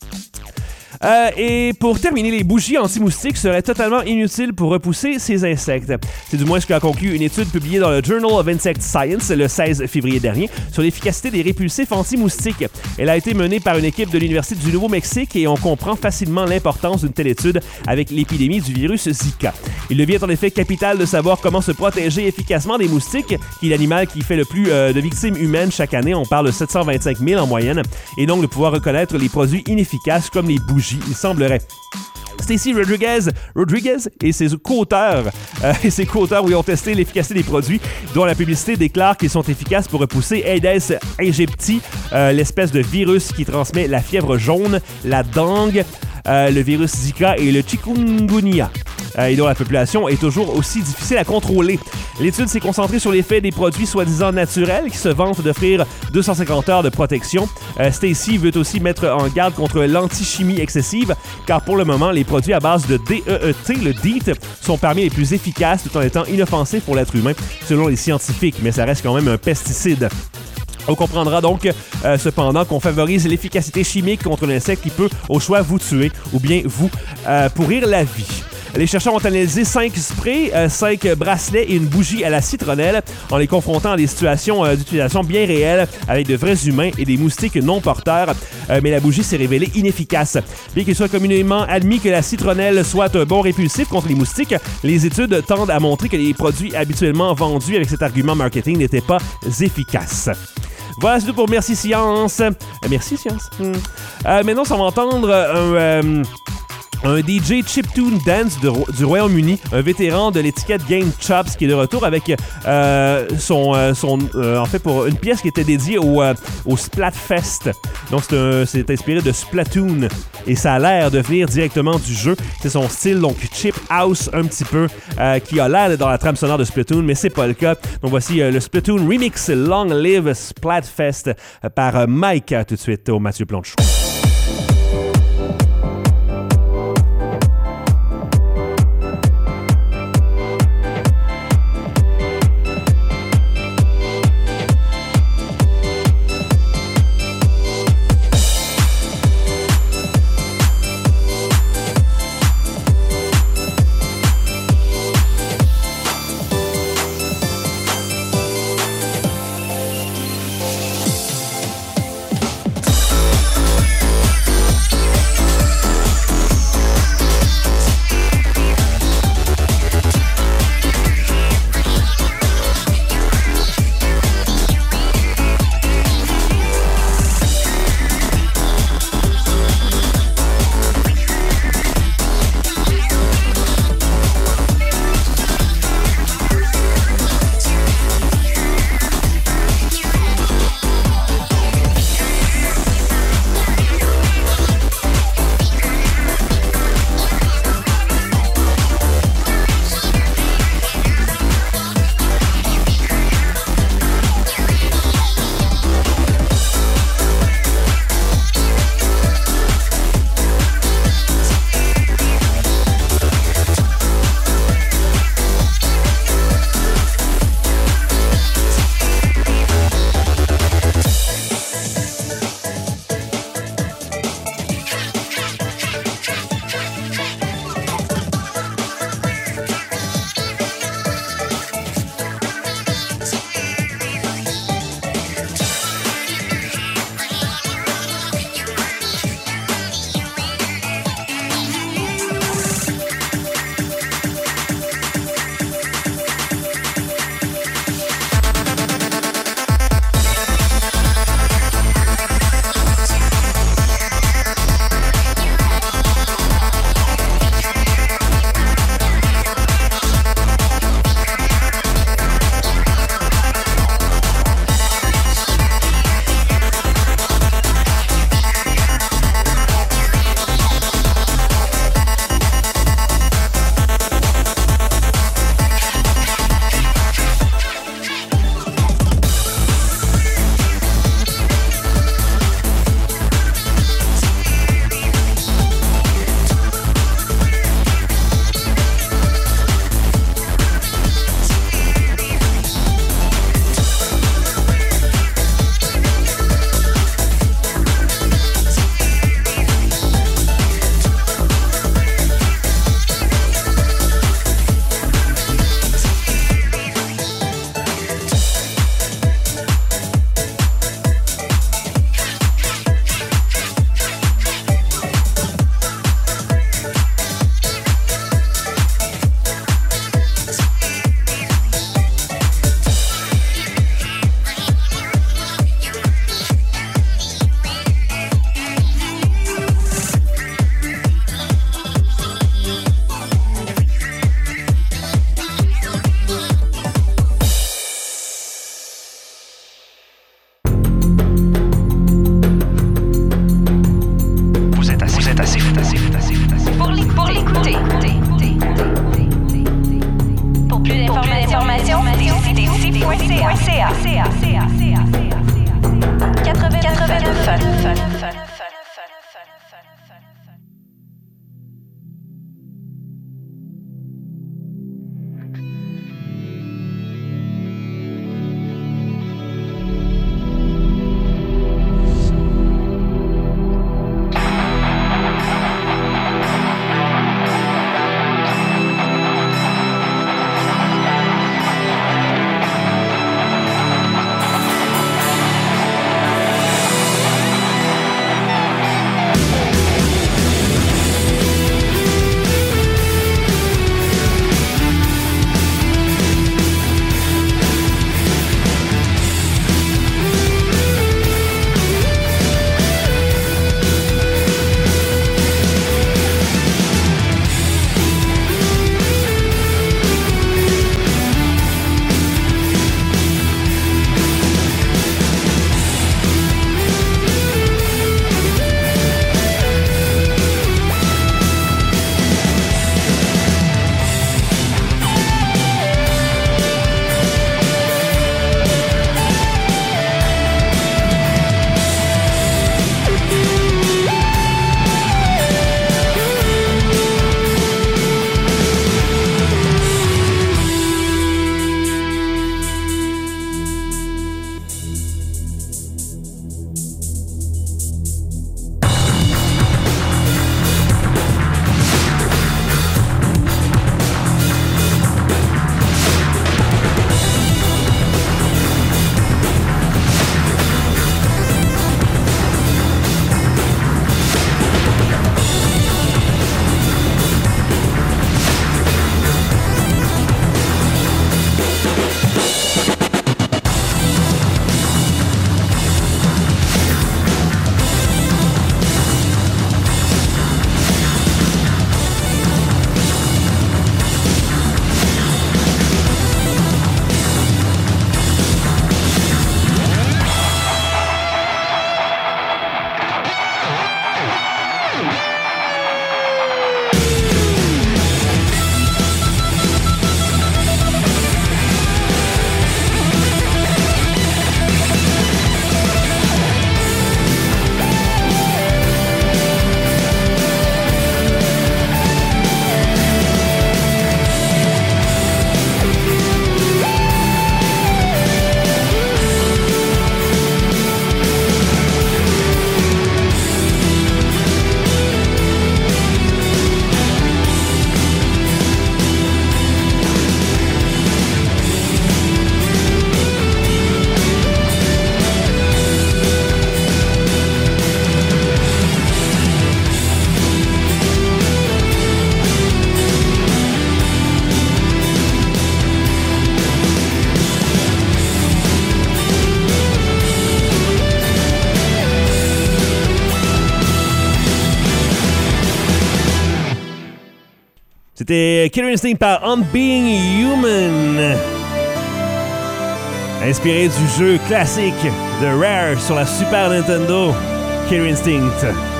Et pour terminer, les bougies anti-moustiques seraient totalement inutiles pour repousser ces insectes. C'est du moins ce qu'a conclu une étude publiée dans le Journal of Insect Science le 16 février dernier sur l'efficacité des répulsifs anti-moustiques. Elle a été menée par une équipe de l'Université du Nouveau-Mexique et on comprend facilement l'importance d'une telle étude avec l'épidémie du virus Zika. Il devient en effet capital de savoir comment se protéger efficacement des moustiques, qui est l'animal qui fait le plus de victimes humaines chaque année. On parle de 725 000 en moyenne. Et donc de pouvoir reconnaître les produits inefficaces comme les bougies. Il semblerait. Stacy Rodriguez et ses co-auteurs ont testé l'efficacité des produits, dont la publicité déclare qu'ils sont efficaces pour repousser Aedes aegypti, l'espèce de virus qui transmet la fièvre jaune, la dengue, le virus Zika et le chikungunya. Et dont la population est toujours aussi difficile à contrôler. L'étude s'est concentrée sur l'effet des produits soi-disant naturels qui se vantent d'offrir 250 heures de protection. Stacy veut aussi mettre en garde contre l'antichimie excessive, car pour le moment, les produits à base de DEET, le DEET, sont parmi les plus efficaces tout en étant inoffensifs pour l'être humain, selon les scientifiques, mais ça reste quand même un pesticide. On comprendra donc cependant qu'on favorise l'efficacité chimique contre l'insecte qui peut au choix vous tuer ou bien vous pourrir la vie. Les chercheurs ont analysé 5 sprays, 5 bracelets et une bougie à la citronnelle en les confrontant à des situations d'utilisation bien réelles avec de vrais humains et des moustiques non porteurs, mais la bougie s'est révélée inefficace. Bien qu'il soit communément admis que la citronnelle soit un bon répulsif contre les moustiques, les études tendent à montrer que les produits habituellement vendus avec cet argument marketing n'étaient pas efficaces. Voilà, c'est tout pour Merci Science. Merci Science. Maintenant, on va entendre un DJ chiptune dance du Royaume-Uni, un vétéran de l'étiquette Game Chops qui est de retour avec en fait pour une pièce qui était dédiée au Splatfest. Donc c'est inspiré de Splatoon et ça a l'air de venir directement du jeu. C'est son style donc chip house un petit peu qui a l'air dans la trame sonore de Splatoon, mais c'est pas le cas. Donc voici le Splatoon Remix Long Live Splatfest par Mike tout de suite au Mathieu Plante Show. C'était Killer Instinct par On Being Human. Inspiré du jeu classique de Rare sur la Super Nintendo, Killer Instinct.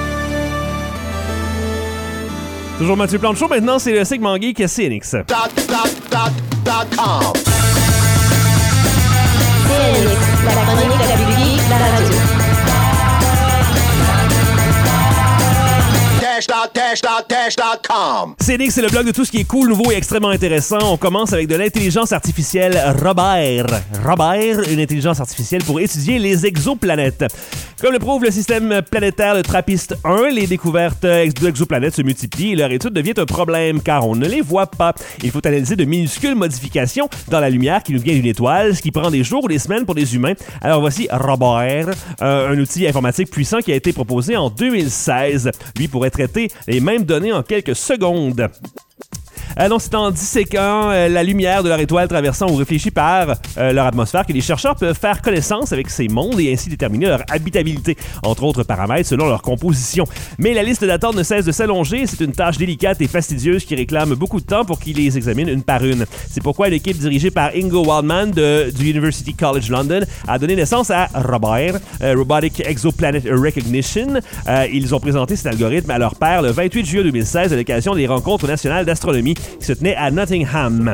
Toujours Mathieu Plante Show, maintenant c'est le segment geek CNX. CNX, la chronique la plus geek de la radio. CNX, c'est le blog de tout ce qui est cool, nouveau et extrêmement intéressant. On commence avec de l'intelligence artificielle Robert. Robert, une intelligence artificielle pour étudier les exoplanètes. Comme le prouve le système planétaire de TRAPPIST-1, les découvertes d'exoplanètes se multiplient et leur étude devient un problème car on ne les voit pas. Il faut analyser de minuscules modifications dans la lumière qui nous vient d'une étoile, ce qui prend des jours ou des semaines pour des humains. Alors voici Robert, un outil informatique puissant qui a été proposé en 2016. Lui pourrait traiter les mêmes données en quelques secondes. Donc, c'est en disséquant la lumière de leur étoile traversant ou réfléchie par leur atmosphère que les chercheurs peuvent faire connaissance avec ces mondes et ainsi déterminer leur habitabilité, entre autres paramètres selon leur composition. Mais la liste d'attente ne cesse de s'allonger et c'est une tâche délicate et fastidieuse qui réclame beaucoup de temps pour qu'ils les examinent une par une. C'est pourquoi l'équipe dirigée par Ingo Waldman du University College London a donné naissance à Robert, Robotic Exoplanet Recognition. Ils ont présenté cet algorithme à leur père le 28 juillet 2016 à l'occasion des rencontres nationales d'astronomie qui se tenait à Nottingham.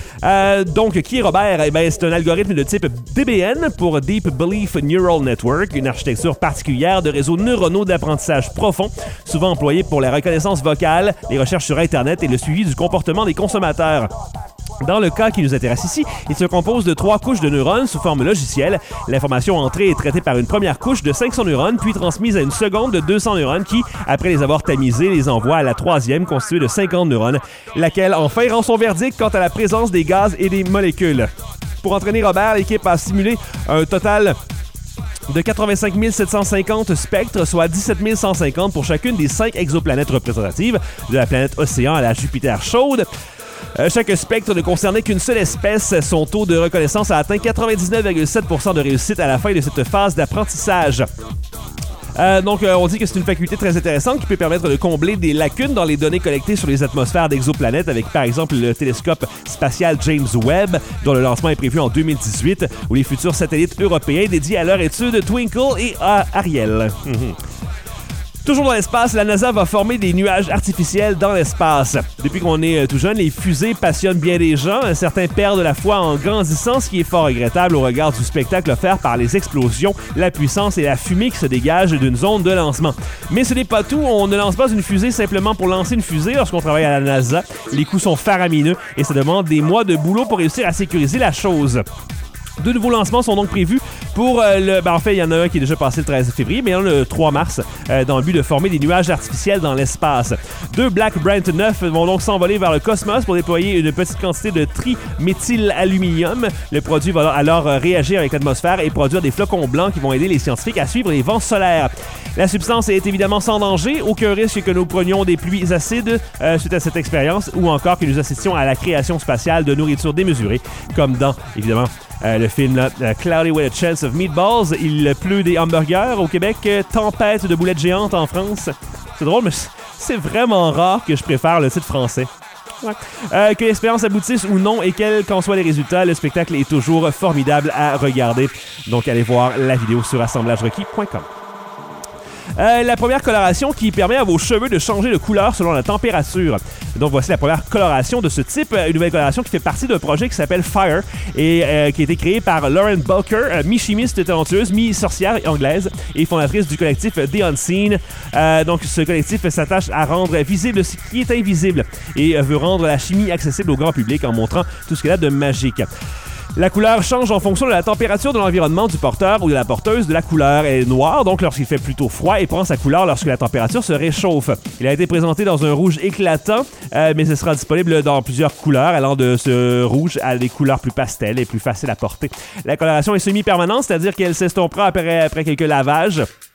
Donc, qui est Robert? Eh bien, c'est un algorithme de type DBN pour Deep Belief Neural Network, une architecture particulière de réseaux neuronaux d'apprentissage profond, souvent employé pour la reconnaissance vocale, les recherches sur Internet et le suivi du comportement des consommateurs. Dans le cas qui nous intéresse ici, il se compose de 3 couches de neurones sous forme logicielle. L'information entrée est traitée par une première couche de 500 neurones, puis transmise à une seconde de 200 neurones qui, après les avoir tamisés, les envoie à la troisième constituée de 50 neurones, laquelle enfin rend son verdict quant à la présence des gaz et des molécules. Pour entraîner Robert, l'équipe a simulé un total de 85 750 spectres, soit 17 150 pour chacune des 5 exoplanètes représentatives, de la planète Océan à la Jupiter chaude. Chaque spectre ne concernait qu'une seule espèce. Son taux de reconnaissance a atteint 99,7% de réussite à la fin de cette phase d'apprentissage. Donc, on dit que c'est une faculté très intéressante qui peut permettre de combler des lacunes dans les données collectées sur les atmosphères d'exoplanètes avec, par exemple, le télescope spatial James Webb, dont le lancement est prévu en 2018, ou les futurs satellites européens dédiés à leur étude Twinkle et Ariel. Toujours dans l'espace, la NASA va former des nuages artificiels dans l'espace. Depuis qu'on est tout jeune, les fusées passionnent bien des gens. Certains perdent la foi en grandissant, ce qui est fort regrettable au regard du spectacle offert par les explosions, la puissance et la fumée qui se dégagent d'une zone de lancement. Mais ce n'est pas tout. On ne lance pas une fusée simplement pour lancer une fusée lorsqu'on travaille à la NASA. Les coûts sont faramineux et ça demande des mois de boulot pour réussir à sécuriser la chose. 2 nouveaux lancements sont donc prévus pour en fait, il y en a un qui est déjà passé le 13 février, mais il y en a le 3 mars dans le but de former des nuages artificiels dans l'espace. 2 Black Brant 9 vont donc s'envoler vers le cosmos pour déployer une petite quantité de triméthylaluminium. Le produit va alors réagir avec l'atmosphère et produire des flocons blancs qui vont aider les scientifiques à suivre les vents solaires. La substance est évidemment sans danger, aucun risque que nous prenions des pluies acides suite à cette expérience ou encore que nous assistions à la création spatiale de nourriture démesurée, comme dans, évidemment, le film Cloudy with a Chance of Meatballs. Il pleut des hamburgers au Québec, tempête de boulettes géantes en France. C'est drôle, mais c'est vraiment rare que je préfère le titre français. Ouais. Que l'expérience aboutisse ou non et quels qu'en soient les résultats, le spectacle est toujours formidable à regarder. Donc allez voir la vidéo sur assemblagerequis.com. La première coloration qui permet à vos cheveux de changer de couleur selon la température. Donc voici la première coloration de ce type, une nouvelle coloration qui fait partie d'un projet qui s'appelle Fire et qui a été créé par Lauren Bulker, mi-chimiste talentueuse, mi-sorcière anglaise et fondatrice du collectif The Unseen. Donc ce collectif s'attache à rendre visible ce qui est invisible et veut rendre la chimie accessible au grand public en montrant tout ce qu'elle a de magique. La couleur change en fonction de la température de l'environnement du porteur ou de la porteuse de la couleur. Elle est noire, donc lorsqu'il fait plutôt froid, et prend sa couleur lorsque la température se réchauffe. Il a été présenté dans un rouge éclatant, mais ce sera disponible dans plusieurs couleurs, allant de ce rouge à des couleurs plus pastel et plus faciles à porter. La coloration est semi-permanente, c'est-à-dire qu'elle s'estompera après quelques lavages.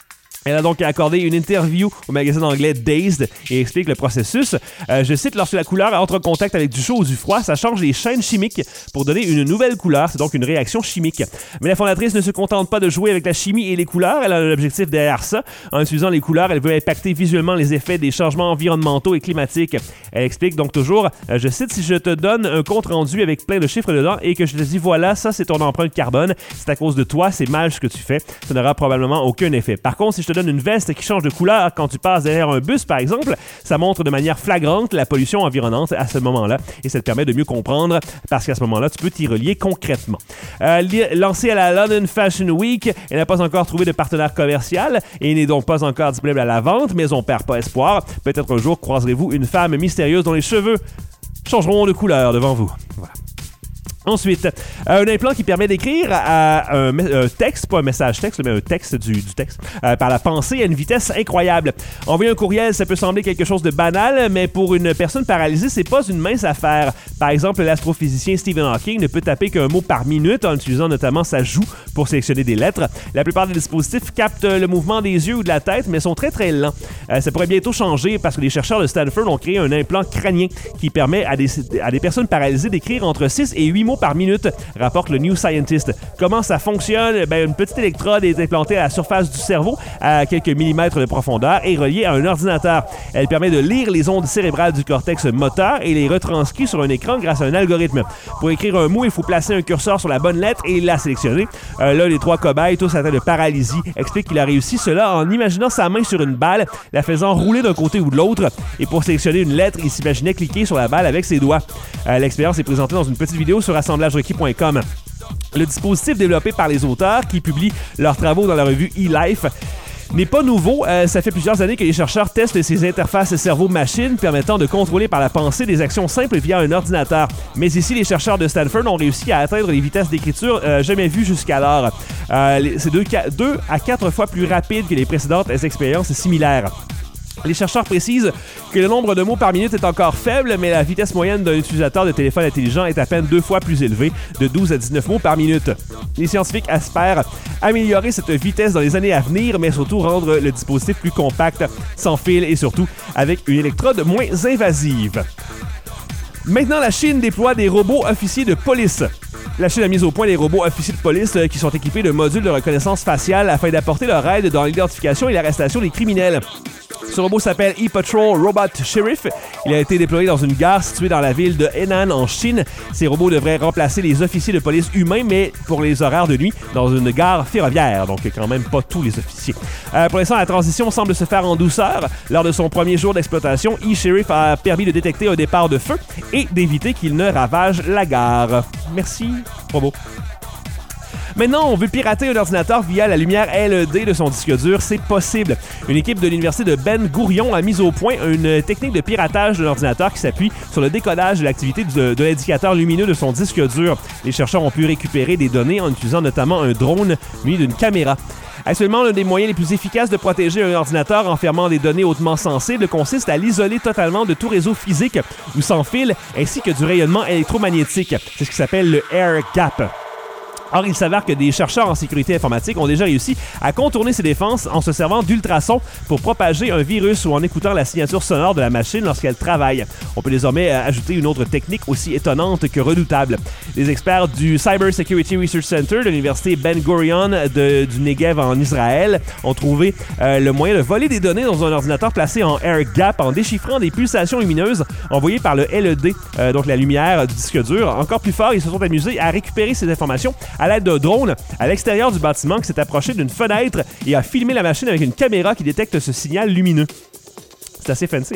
Elle a donc accordé une interview au magazine anglais Dazed et explique le processus. Je cite, lorsque la couleur entre en contact avec du chaud ou du froid, ça change les chaînes chimiques pour donner une nouvelle couleur. C'est donc une réaction chimique. Mais la fondatrice ne se contente pas de jouer avec la chimie et les couleurs. Elle a un objectif derrière ça. En utilisant les couleurs, elle veut impacter visuellement les effets des changements environnementaux et climatiques. Elle explique donc toujours, je cite, si je te donne un compte rendu avec plein de chiffres dedans et que je te dis, voilà, ça c'est ton empreinte carbone, c'est à cause de toi, c'est mal ce que tu fais, ça n'aura probablement aucun effet. Par contre, si je te donne une veste qui change de couleur quand tu passes derrière un bus, par exemple, ça montre de manière flagrante la pollution environnante à ce moment-là et ça te permet de mieux comprendre parce qu'à ce moment-là, tu peux t'y relier concrètement. Lancée à la London Fashion Week, elle n'a pas encore trouvé de partenaire commercial et n'est donc pas encore disponible à la vente, mais on perd pas espoir. Peut-être un jour croiserez-vous une femme mystérieuse dont les cheveux changeront de couleur devant vous. Voilà. Ensuite, un implant qui permet d'écrire un texte, pas un message texte, mais un texte du texte, par la pensée à une vitesse incroyable. Envoyer un courriel, ça peut sembler quelque chose de banal, mais pour une personne paralysée, c'est pas une mince affaire. Par exemple, l'astrophysicien Stephen Hawking ne peut taper qu'un mot par minute en utilisant notamment sa joue pour sélectionner des lettres. La plupart des dispositifs captent le mouvement des yeux ou de la tête, mais sont très très lents. Ça pourrait bientôt changer parce que les chercheurs de Stanford ont créé un implant crânien qui permet à des personnes paralysées d'écrire entre 6 et 8 mots par minute, rapporte le New Scientist. Comment ça fonctionne? Une petite électrode est implantée à la surface du cerveau à quelques millimètres de profondeur et reliée à un ordinateur. Elle permet de lire les ondes cérébrales du cortex moteur et les retranscrit sur un écran grâce à un algorithme. Pour écrire un mot, il faut placer un curseur sur la bonne lettre et la sélectionner. L'un des 3 cobayes, tous atteints de paralysie, explique qu'il a réussi cela en imaginant sa main sur une balle, la faisant rouler d'un côté ou de l'autre. Et pour sélectionner une lettre, il s'imaginait cliquer sur la balle avec ses doigts. L'expérience est présentée dans une petite vidéo sur assemblagerequis.com. Le dispositif développé par les auteurs qui publient leurs travaux dans la revue eLife n'est pas nouveau. Ça fait plusieurs années que les chercheurs testent ces interfaces cerveau-machine permettant de contrôler par la pensée des actions simples via un ordinateur. Mais ici, les chercheurs de Stanford ont réussi à atteindre les vitesses d'écriture jamais vues jusqu'alors. C'est 2 à 4 fois plus rapide que les précédentes expériences similaires. Les chercheurs précisent que le nombre de mots par minute est encore faible, mais la vitesse moyenne d'un utilisateur de téléphone intelligent est à peine 2 fois plus élevée, de 12 à 19 mots par minute. Les scientifiques espèrent améliorer cette vitesse dans les années à venir, mais surtout rendre le dispositif plus compact, sans fil et surtout avec une électrode moins invasive. Maintenant, la Chine déploie des robots officiers de police. La Chine a mis au point des robots officiers de police qui sont équipés de modules de reconnaissance faciale afin d'apporter leur aide dans l'identification et l'arrestation des criminels. Ce robot s'appelle E-Patrol Robot Sheriff. Il a été déployé dans une gare située dans la ville de Henan, en Chine. Ces robots devraient remplacer les officiers de police humains, mais pour les horaires de nuit, dans une gare ferroviaire. Donc, quand même pas tous les officiers. Pour l'instant, la transition semble se faire en douceur. Lors de son premier jour d'exploitation, E-Sheriff a permis de détecter un départ de feu et d'éviter qu'il ne ravage la gare. Merci, robot. Maintenant, on veut pirater un ordinateur via la lumière LED de son disque dur. C'est possible. Une équipe de l'université de Ben Gurion a mis au point une technique de piratage de l'ordinateur qui s'appuie sur le décodage de l'activité de l'indicateur lumineux de son disque dur. Les chercheurs ont pu récupérer des données en utilisant notamment un drone muni d'une caméra. Actuellement, l'un des moyens les plus efficaces de protéger un ordinateur enfermant des données hautement sensibles consiste à l'isoler totalement de tout réseau physique ou sans fil, ainsi que du rayonnement électromagnétique. C'est ce qui s'appelle le air gap. Or, il s'avère que des chercheurs en sécurité informatique ont déjà réussi à contourner ces défenses en se servant d'ultrasons pour propager un virus ou en écoutant la signature sonore de la machine lorsqu'elle travaille. On peut désormais ajouter une autre technique aussi étonnante que redoutable. Les experts du Cyber Security Research Center de l'université Ben Gurion du Negev en Israël ont trouvé le moyen de voler des données dans un ordinateur placé en air gap en déchiffrant des pulsations lumineuses envoyées par le LED, donc la lumière du disque dur. Encore plus fort, ils se sont amusés à récupérer ces informations à l'aide d'un drone à l'extérieur du bâtiment qui s'est approché d'une fenêtre et a filmé la machine avec une caméra qui détecte ce signal lumineux. C'est assez fancy.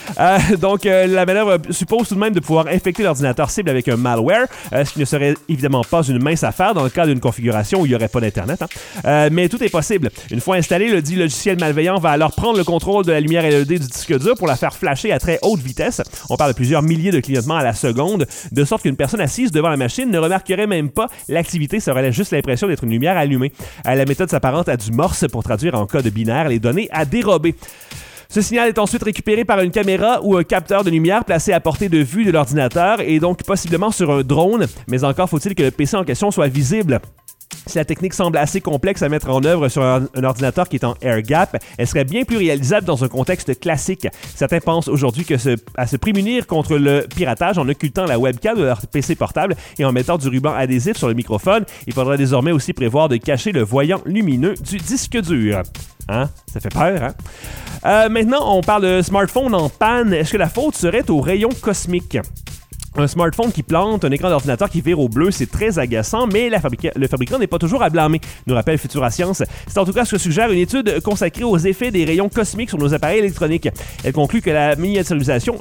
Donc, la manœuvre suppose tout de même de pouvoir infecter l'ordinateur cible avec un malware, ce qui ne serait évidemment pas une mince affaire dans le cas d'une configuration où il n'y aurait pas d'Internet. Mais tout est possible. Une fois installé, le dit logiciel malveillant va alors prendre le contrôle de la lumière LED du disque dur pour la faire flasher à très haute vitesse. On parle de plusieurs milliers de clignotements à la seconde, de sorte qu'une personne assise devant la machine ne remarquerait même pas l'activité, ça aurait juste l'impression d'être une lumière allumée. La méthode s'apparente à du morse pour traduire en code binaire les données à dérober. Ce signal est ensuite récupéré par une caméra ou un capteur de lumière placé à portée de vue de l'ordinateur et donc possiblement sur un drone, mais encore faut-il que le PC en question soit visible. Si la technique semble assez complexe à mettre en œuvre sur un ordinateur qui est en air gap, elle serait bien plus réalisable dans un contexte classique. Certains pensent aujourd'hui à se prémunir contre le piratage en occultant la webcam de leur PC portable et en mettant du ruban adhésif sur le microphone. Il faudrait désormais aussi prévoir de cacher le voyant lumineux du disque dur. Hein? Ça fait peur, hein? Maintenant, on parle de smartphone en panne. Est-ce que la faute serait aux rayons cosmiques? Un smartphone qui plante, un écran d'ordinateur qui vire au bleu, c'est très agaçant, mais le fabricant n'est pas toujours à blâmer, nous rappelle Futura Science. C'est en tout cas ce que suggère une étude consacrée aux effets des rayons cosmiques sur nos appareils électroniques. Elle conclut que la miniaturisation,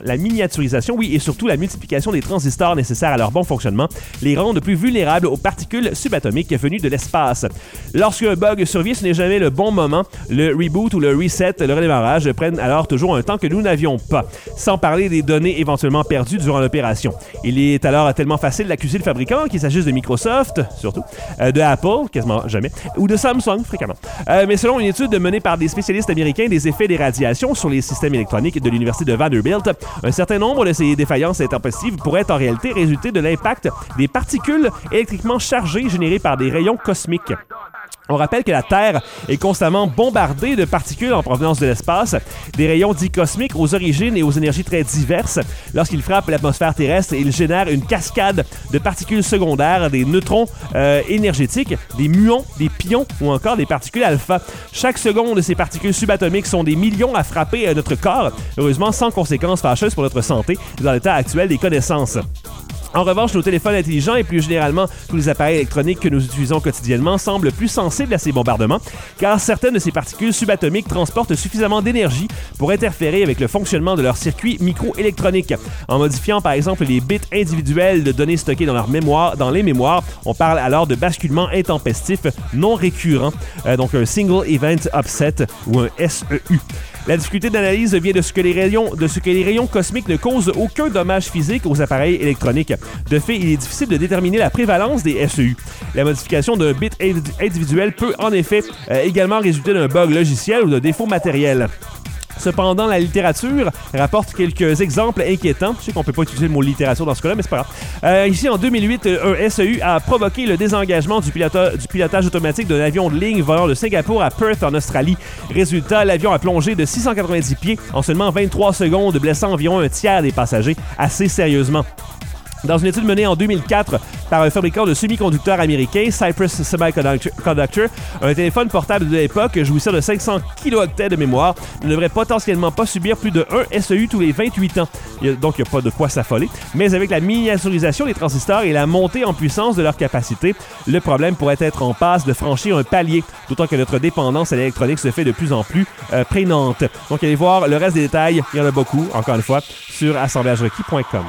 et surtout la multiplication des transistors nécessaires à leur bon fonctionnement, les rendent plus vulnérables aux particules subatomiques venues de l'espace. Lorsqu'un bug survient, ce n'est jamais le bon moment. Le reboot ou le reset, le redémarrage prennent alors toujours un temps que nous n'avions pas, sans parler des données éventuellement perdues durant l'opération. Il est alors tellement facile d'accuser le fabricant, qu'il s'agisse de Microsoft, surtout, de Apple, quasiment jamais, ou de Samsung, fréquemment. Mais selon une étude menée par des spécialistes américains des effets des radiations sur les systèmes électroniques de l'Université de Vanderbilt, un certain nombre de ces défaillances intempestives pourraient en réalité résulter de l'impact des particules électriquement chargées générées par des rayons cosmiques. On rappelle que la Terre est constamment bombardée de particules en provenance de l'espace, des rayons dits cosmiques aux origines et aux énergies très diverses. Lorsqu'ils frappent l'atmosphère terrestre, ils génèrent une cascade de particules secondaires, des neutrons énergétiques, des muons, des pions ou encore des particules alpha. Chaque seconde, ces particules subatomiques sont des millions à frapper notre corps, heureusement sans conséquences fâcheuses pour notre santé dans l'état actuel des connaissances. En revanche, nos téléphones intelligents et plus généralement tous les appareils électroniques que nous utilisons quotidiennement semblent plus sensibles à ces bombardements, car certaines de ces particules subatomiques transportent suffisamment d'énergie pour interférer avec le fonctionnement de leurs circuits microélectroniques. En modifiant par exemple les bits individuels de données stockées dans les mémoires, on parle alors de basculement intempestif non récurrent, donc un Single Event Upset ou un SEU. La difficulté d'analyse vient de ce que les rayons cosmiques ne causent aucun dommage physique aux appareils électroniques. De fait, il est difficile de déterminer la prévalence des SEU. La modification d'un bit individuel peut en effet également résulter d'un bug logiciel ou d'un défaut matériel. Cependant, la littérature rapporte quelques exemples inquiétants. Je sais qu'on ne peut pas utiliser le mot littérature dans ce cas-là, mais c'est pas grave. Ici, en 2008, un SEU a provoqué le désengagement du pilotage automatique d'un avion de ligne volant de Singapour à Perth, en Australie. Résultat, l'avion a plongé de 690 pieds en seulement 23 secondes, blessant environ un tiers des passagers assez sérieusement. Dans une étude menée en 2004 par un fabricant de semi-conducteurs américain, Cypress Semiconductor, un téléphone portable de l'époque jouissant de 500 kilo-octets de mémoire ne devrait potentiellement pas subir plus de 1 SEU tous les 28 ans. Donc, il n'y a pas de quoi s'affoler. Mais avec la miniaturisation des transistors et la montée en puissance de leur capacité, le problème pourrait être en passe de franchir un palier, d'autant que notre dépendance à l'électronique se fait de plus en plus prégnante. Donc, allez voir le reste des détails, il y en a beaucoup, encore une fois, sur assemblagerequis.com.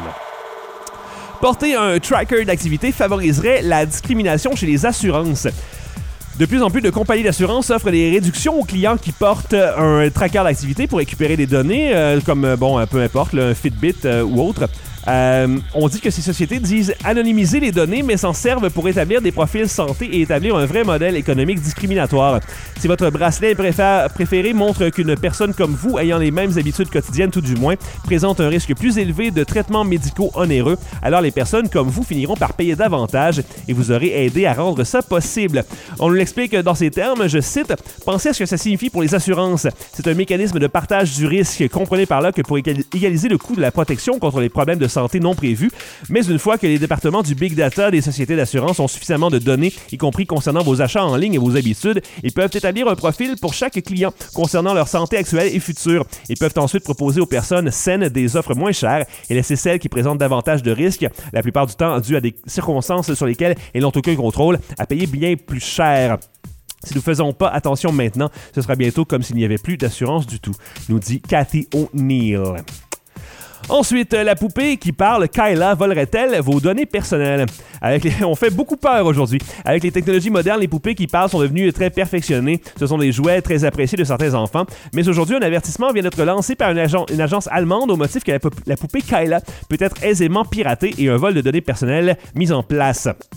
Porter un tracker d'activité favoriserait la discrimination chez les assurances. De plus en plus de compagnies d'assurance offrent des réductions aux clients qui portent un tracker d'activité pour récupérer des données, comme, peu importe, un Fitbit ou autre. On dit que ces sociétés disent anonymiser les données, mais s'en servent pour établir des profils santé et établir un vrai modèle économique discriminatoire. Si votre bracelet préféré montre qu'une personne comme vous, ayant les mêmes habitudes quotidiennes tout du moins, présente un risque plus élevé de traitements médicaux onéreux, alors les personnes comme vous finiront par payer davantage et vous aurez aidé à rendre ça possible. On nous l'explique dans ces termes, je cite, « Pensez à ce que ça signifie pour les assurances. C'est un mécanisme de partage du risque. Comprenez par là que pour égaliser le coût de la protection contre les problèmes de santé non prévus, mais une fois que les départements du Big Data des sociétés d'assurance ont suffisamment de données, y compris concernant vos achats en ligne et vos habitudes, ils peuvent établir un profil pour chaque client concernant leur santé actuelle et future. Ils peuvent ensuite proposer aux personnes saines des offres moins chères et laisser celles qui présentent davantage de risques, la plupart du temps dû à des circonstances sur lesquelles elles n'ont aucun contrôle, à payer bien plus cher. Si nous ne faisons pas attention maintenant, ce sera bientôt comme s'il n'y avait plus d'assurance du tout, nous dit Cathy O'Neill. Ensuite, la poupée qui parle, Kyla, volerait-elle vos données personnelles? On fait beaucoup peur aujourd'hui. Avec les technologies modernes, les poupées qui parlent sont devenues très perfectionnées. Ce sont des jouets très appréciés de certains enfants. Mais aujourd'hui, un avertissement vient d'être lancé par une agence allemande au motif que la poupée Kyla peut être aisément piratée et un vol de données personnelles mis en place.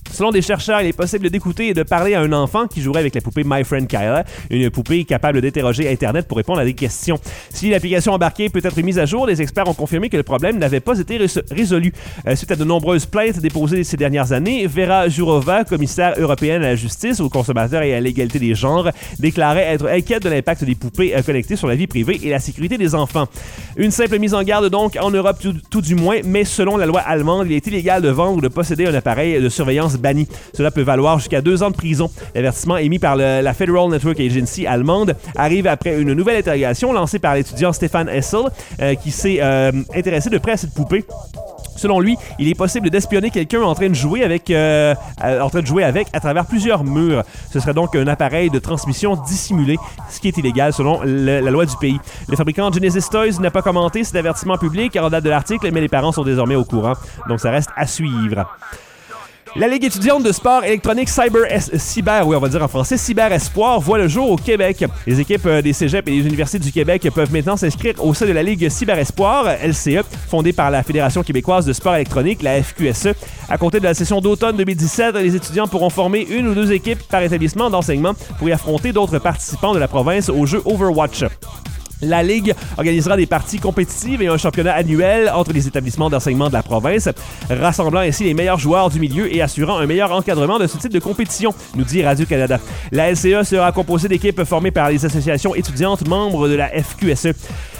Selon des chercheurs, il est possible d'écouter et de parler à un enfant qui jouerait avec la poupée My Friend Kyla, une poupée capable d'interroger Internet pour répondre à des questions. Si l'application embarquée peut être mise à jour, les experts ont confirmé que le problème n'avait pas été résolu. Suite à de nombreuses plaintes déposées ces dernières années, Vera Jourova, commissaire européenne à la justice, aux consommateurs et à l'égalité des genres, déclarait être inquiète de l'impact des poupées connectées sur la vie privée et la sécurité des enfants. Une simple mise en garde donc, en Europe tout du moins, mais selon la loi allemande, il est illégal de vendre ou de posséder un appareil de surveillance banni. Cela peut valoir jusqu'à 2 ans de prison. L'avertissement émis par la Federal Network Agency allemande arrive après une nouvelle interrogation lancée par l'étudiant Stefan Hessel, qui s'est intéressé de près à cette poupée. Selon lui, il est possible d'espionner quelqu'un en train de jouer avec à travers plusieurs murs. Ce serait donc un appareil de transmission dissimulé, ce qui est illégal selon la loi du pays. Le fabricant Genesis Toys n'a pas commenté cet avertissement public en date de l'article, mais les parents sont désormais au courant. Donc ça reste à suivre. La Ligue étudiante de sport électronique Cyber Espoir voit le jour au Québec. Les équipes des cégeps et des universités du Québec peuvent maintenant s'inscrire au sein de la Ligue Cyber Espoir, LCE, fondée par la Fédération québécoise de sport électronique, la FQSE. À compter de la session d'automne 2017, les étudiants pourront former 1 ou 2 équipes par établissement d'enseignement pour y affronter d'autres participants de la province au jeu Overwatch. La Ligue organisera des parties compétitives et un championnat annuel entre les établissements d'enseignement de la province, rassemblant ainsi les meilleurs joueurs du milieu et assurant un meilleur encadrement de ce type de compétition, nous dit Radio-Canada. La LCE sera composée d'équipes formées par les associations étudiantes membres de la FQSE.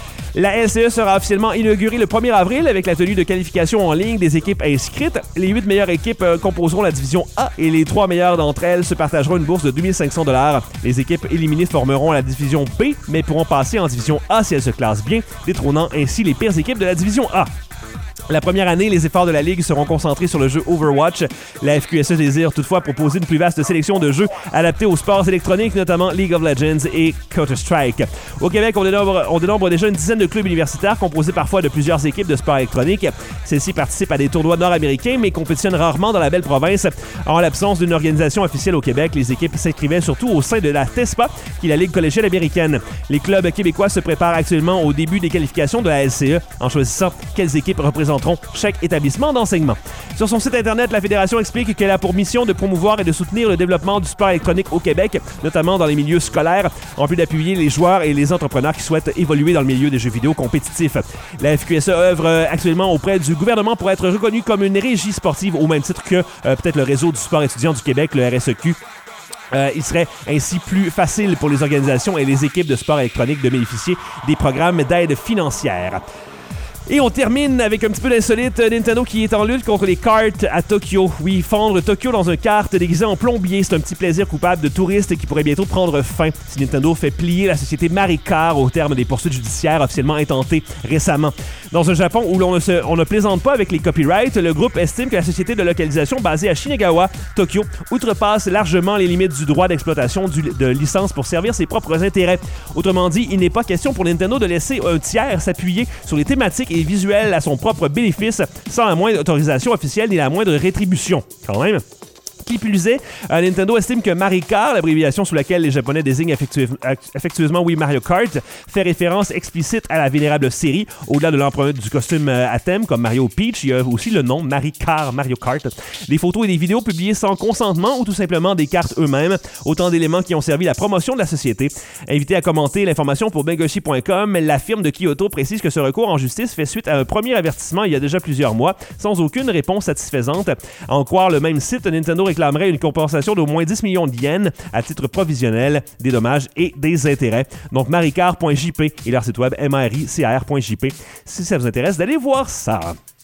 La LCE sera officiellement inaugurée le 1er avril avec la tenue de qualification en ligne des équipes inscrites. Les 8 meilleures équipes composeront la division A et les 3 meilleures d'entre elles se partageront une bourse de 2500 $. Les équipes éliminées formeront la division B, mais pourront passer en division A si elles se classent bien, détrônant ainsi les pires équipes de la division A. La première année, les efforts de la Ligue seront concentrés sur le jeu Overwatch. La FQSE désire toutefois proposer une plus vaste sélection de jeux adaptés aux sports électroniques, notamment League of Legends et Counter-Strike. Au Québec, on dénombre déjà une dizaine de clubs universitaires composés parfois de plusieurs équipes de sport électronique. Celles-ci participent à des tournois nord-américains, mais compétitionnent rarement dans la belle province. En l'absence d'une organisation officielle au Québec, les équipes s'inscrivaient surtout au sein de la TESPA, qui est la Ligue collégiale américaine. Les clubs québécois se préparent actuellement au début des qualifications de la LCE en choisissant quelles équipes représenteront chaque établissement d'enseignement. Sur son site internet, la Fédération explique qu'elle a pour mission de promouvoir et de soutenir le développement du sport électronique au Québec, notamment dans les milieux scolaires, en plus d'appuyer les joueurs et les entrepreneurs qui souhaitent évoluer dans le milieu des jeux vidéo compétitifs. La FQSE œuvre actuellement auprès du gouvernement pour être reconnue comme une régie sportive au même titre que peut-être le réseau du sport étudiant du Québec, le RSEQ. Il serait ainsi plus facile pour les organisations et les équipes de sport électronique de bénéficier des programmes d'aide financière. Et on termine avec un petit peu d'insolite. Nintendo qui est en lutte contre les karts à Tokyo. Oui, fondre Tokyo dans un kart déguisé en plombier, c'est un petit plaisir coupable de touristes qui pourrait bientôt prendre fin si Nintendo fait plier la société Maricar au terme des poursuites judiciaires officiellement intentées récemment. Dans un Japon où on ne plaisante pas avec les copyrights, le groupe estime que la société de localisation basée à Shinagawa, Tokyo, outrepasse largement les limites du droit d'exploitation de licence pour servir ses propres intérêts. Autrement dit, il n'est pas question pour Nintendo de laisser un tiers s'appuyer sur les thématiques et visuels à son propre bénéfice sans la moindre autorisation officielle ni la moindre rétribution. Quand même. Qui plus est, Nintendo estime que Maricar, l'abréviation sous laquelle les Japonais désignent affectueusement Mario Kart, fait référence explicite à la vénérable série. Au-delà de l'empreinte du costume à thème comme Mario Peach, il y a aussi le nom Maricar, Mario Kart. Des photos et des vidéos publiées sans consentement ou tout simplement des cartes eux-mêmes, autant d'éléments qui ont servi la promotion de la société. Invité à commenter l'information pour Bengoshi.com, la firme de Kyoto précise que ce recours en justice fait suite à un premier avertissement il y a déjà plusieurs mois, sans aucune réponse satisfaisante. À en croire le même site, Nintendo réclamerait une compensation d'au moins 10 millions de yens à titre provisionnel, des dommages et des intérêts. Donc maricar.jp et leur site web maricar.jp si ça vous intéresse d'aller voir ça.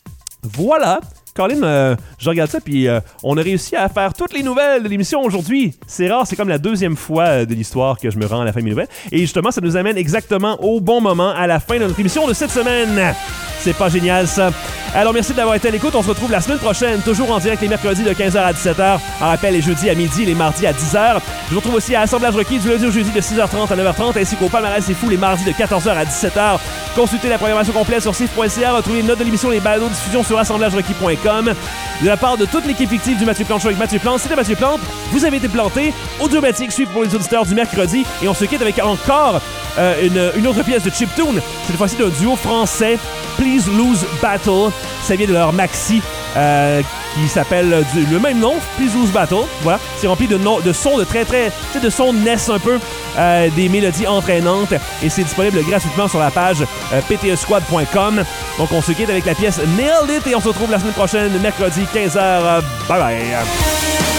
Voilà. Colin, je regarde ça, puis on a réussi à faire toutes les nouvelles de l'émission aujourd'hui. C'est rare, c'est comme la deuxième fois de l'histoire que je me rends à la fin de mes nouvelles. Et justement, ça nous amène exactement au bon moment, à la fin de notre émission de cette semaine. C'est pas génial, ça. Alors, merci d'avoir été à l'écoute. On se retrouve la semaine prochaine, toujours en direct les mercredis de 15h à 17h. En rappel, les jeudis à midi et les mardis à 10h. Je vous retrouve aussi à Assemblage Requis du lundi au jeudi de 6h30 à 9h30, ainsi qu'au Palmarès C'est Fou les mardis de 14h à 17h. Consultez la programmation complète sur CIF.ca. Retrouvez les notes de l'émission et les balados diffusion sur assemblagerequis.com. De la part de toute l'équipe fictive du Mathieu Plante Show avec Mathieu Plante, c'était Mathieu Plante. Vous avez été planté. Audiomatique suit pour les auditeurs du mercredi. Et on se quitte avec encore une autre pièce de chiptune. Cette fois-ci d'un duo français, Please Lose Battle. Ça vient de leur maxi qui s'appelle le même nom, Pizu's Battle. Voilà, c'est rempli de sons de sons NES un peu, des mélodies entraînantes, et c'est disponible gratuitement sur la page ptesquad.com. Donc on se quitte avec la pièce Nailed It et on se retrouve la semaine prochaine, mercredi 15h. Bye bye!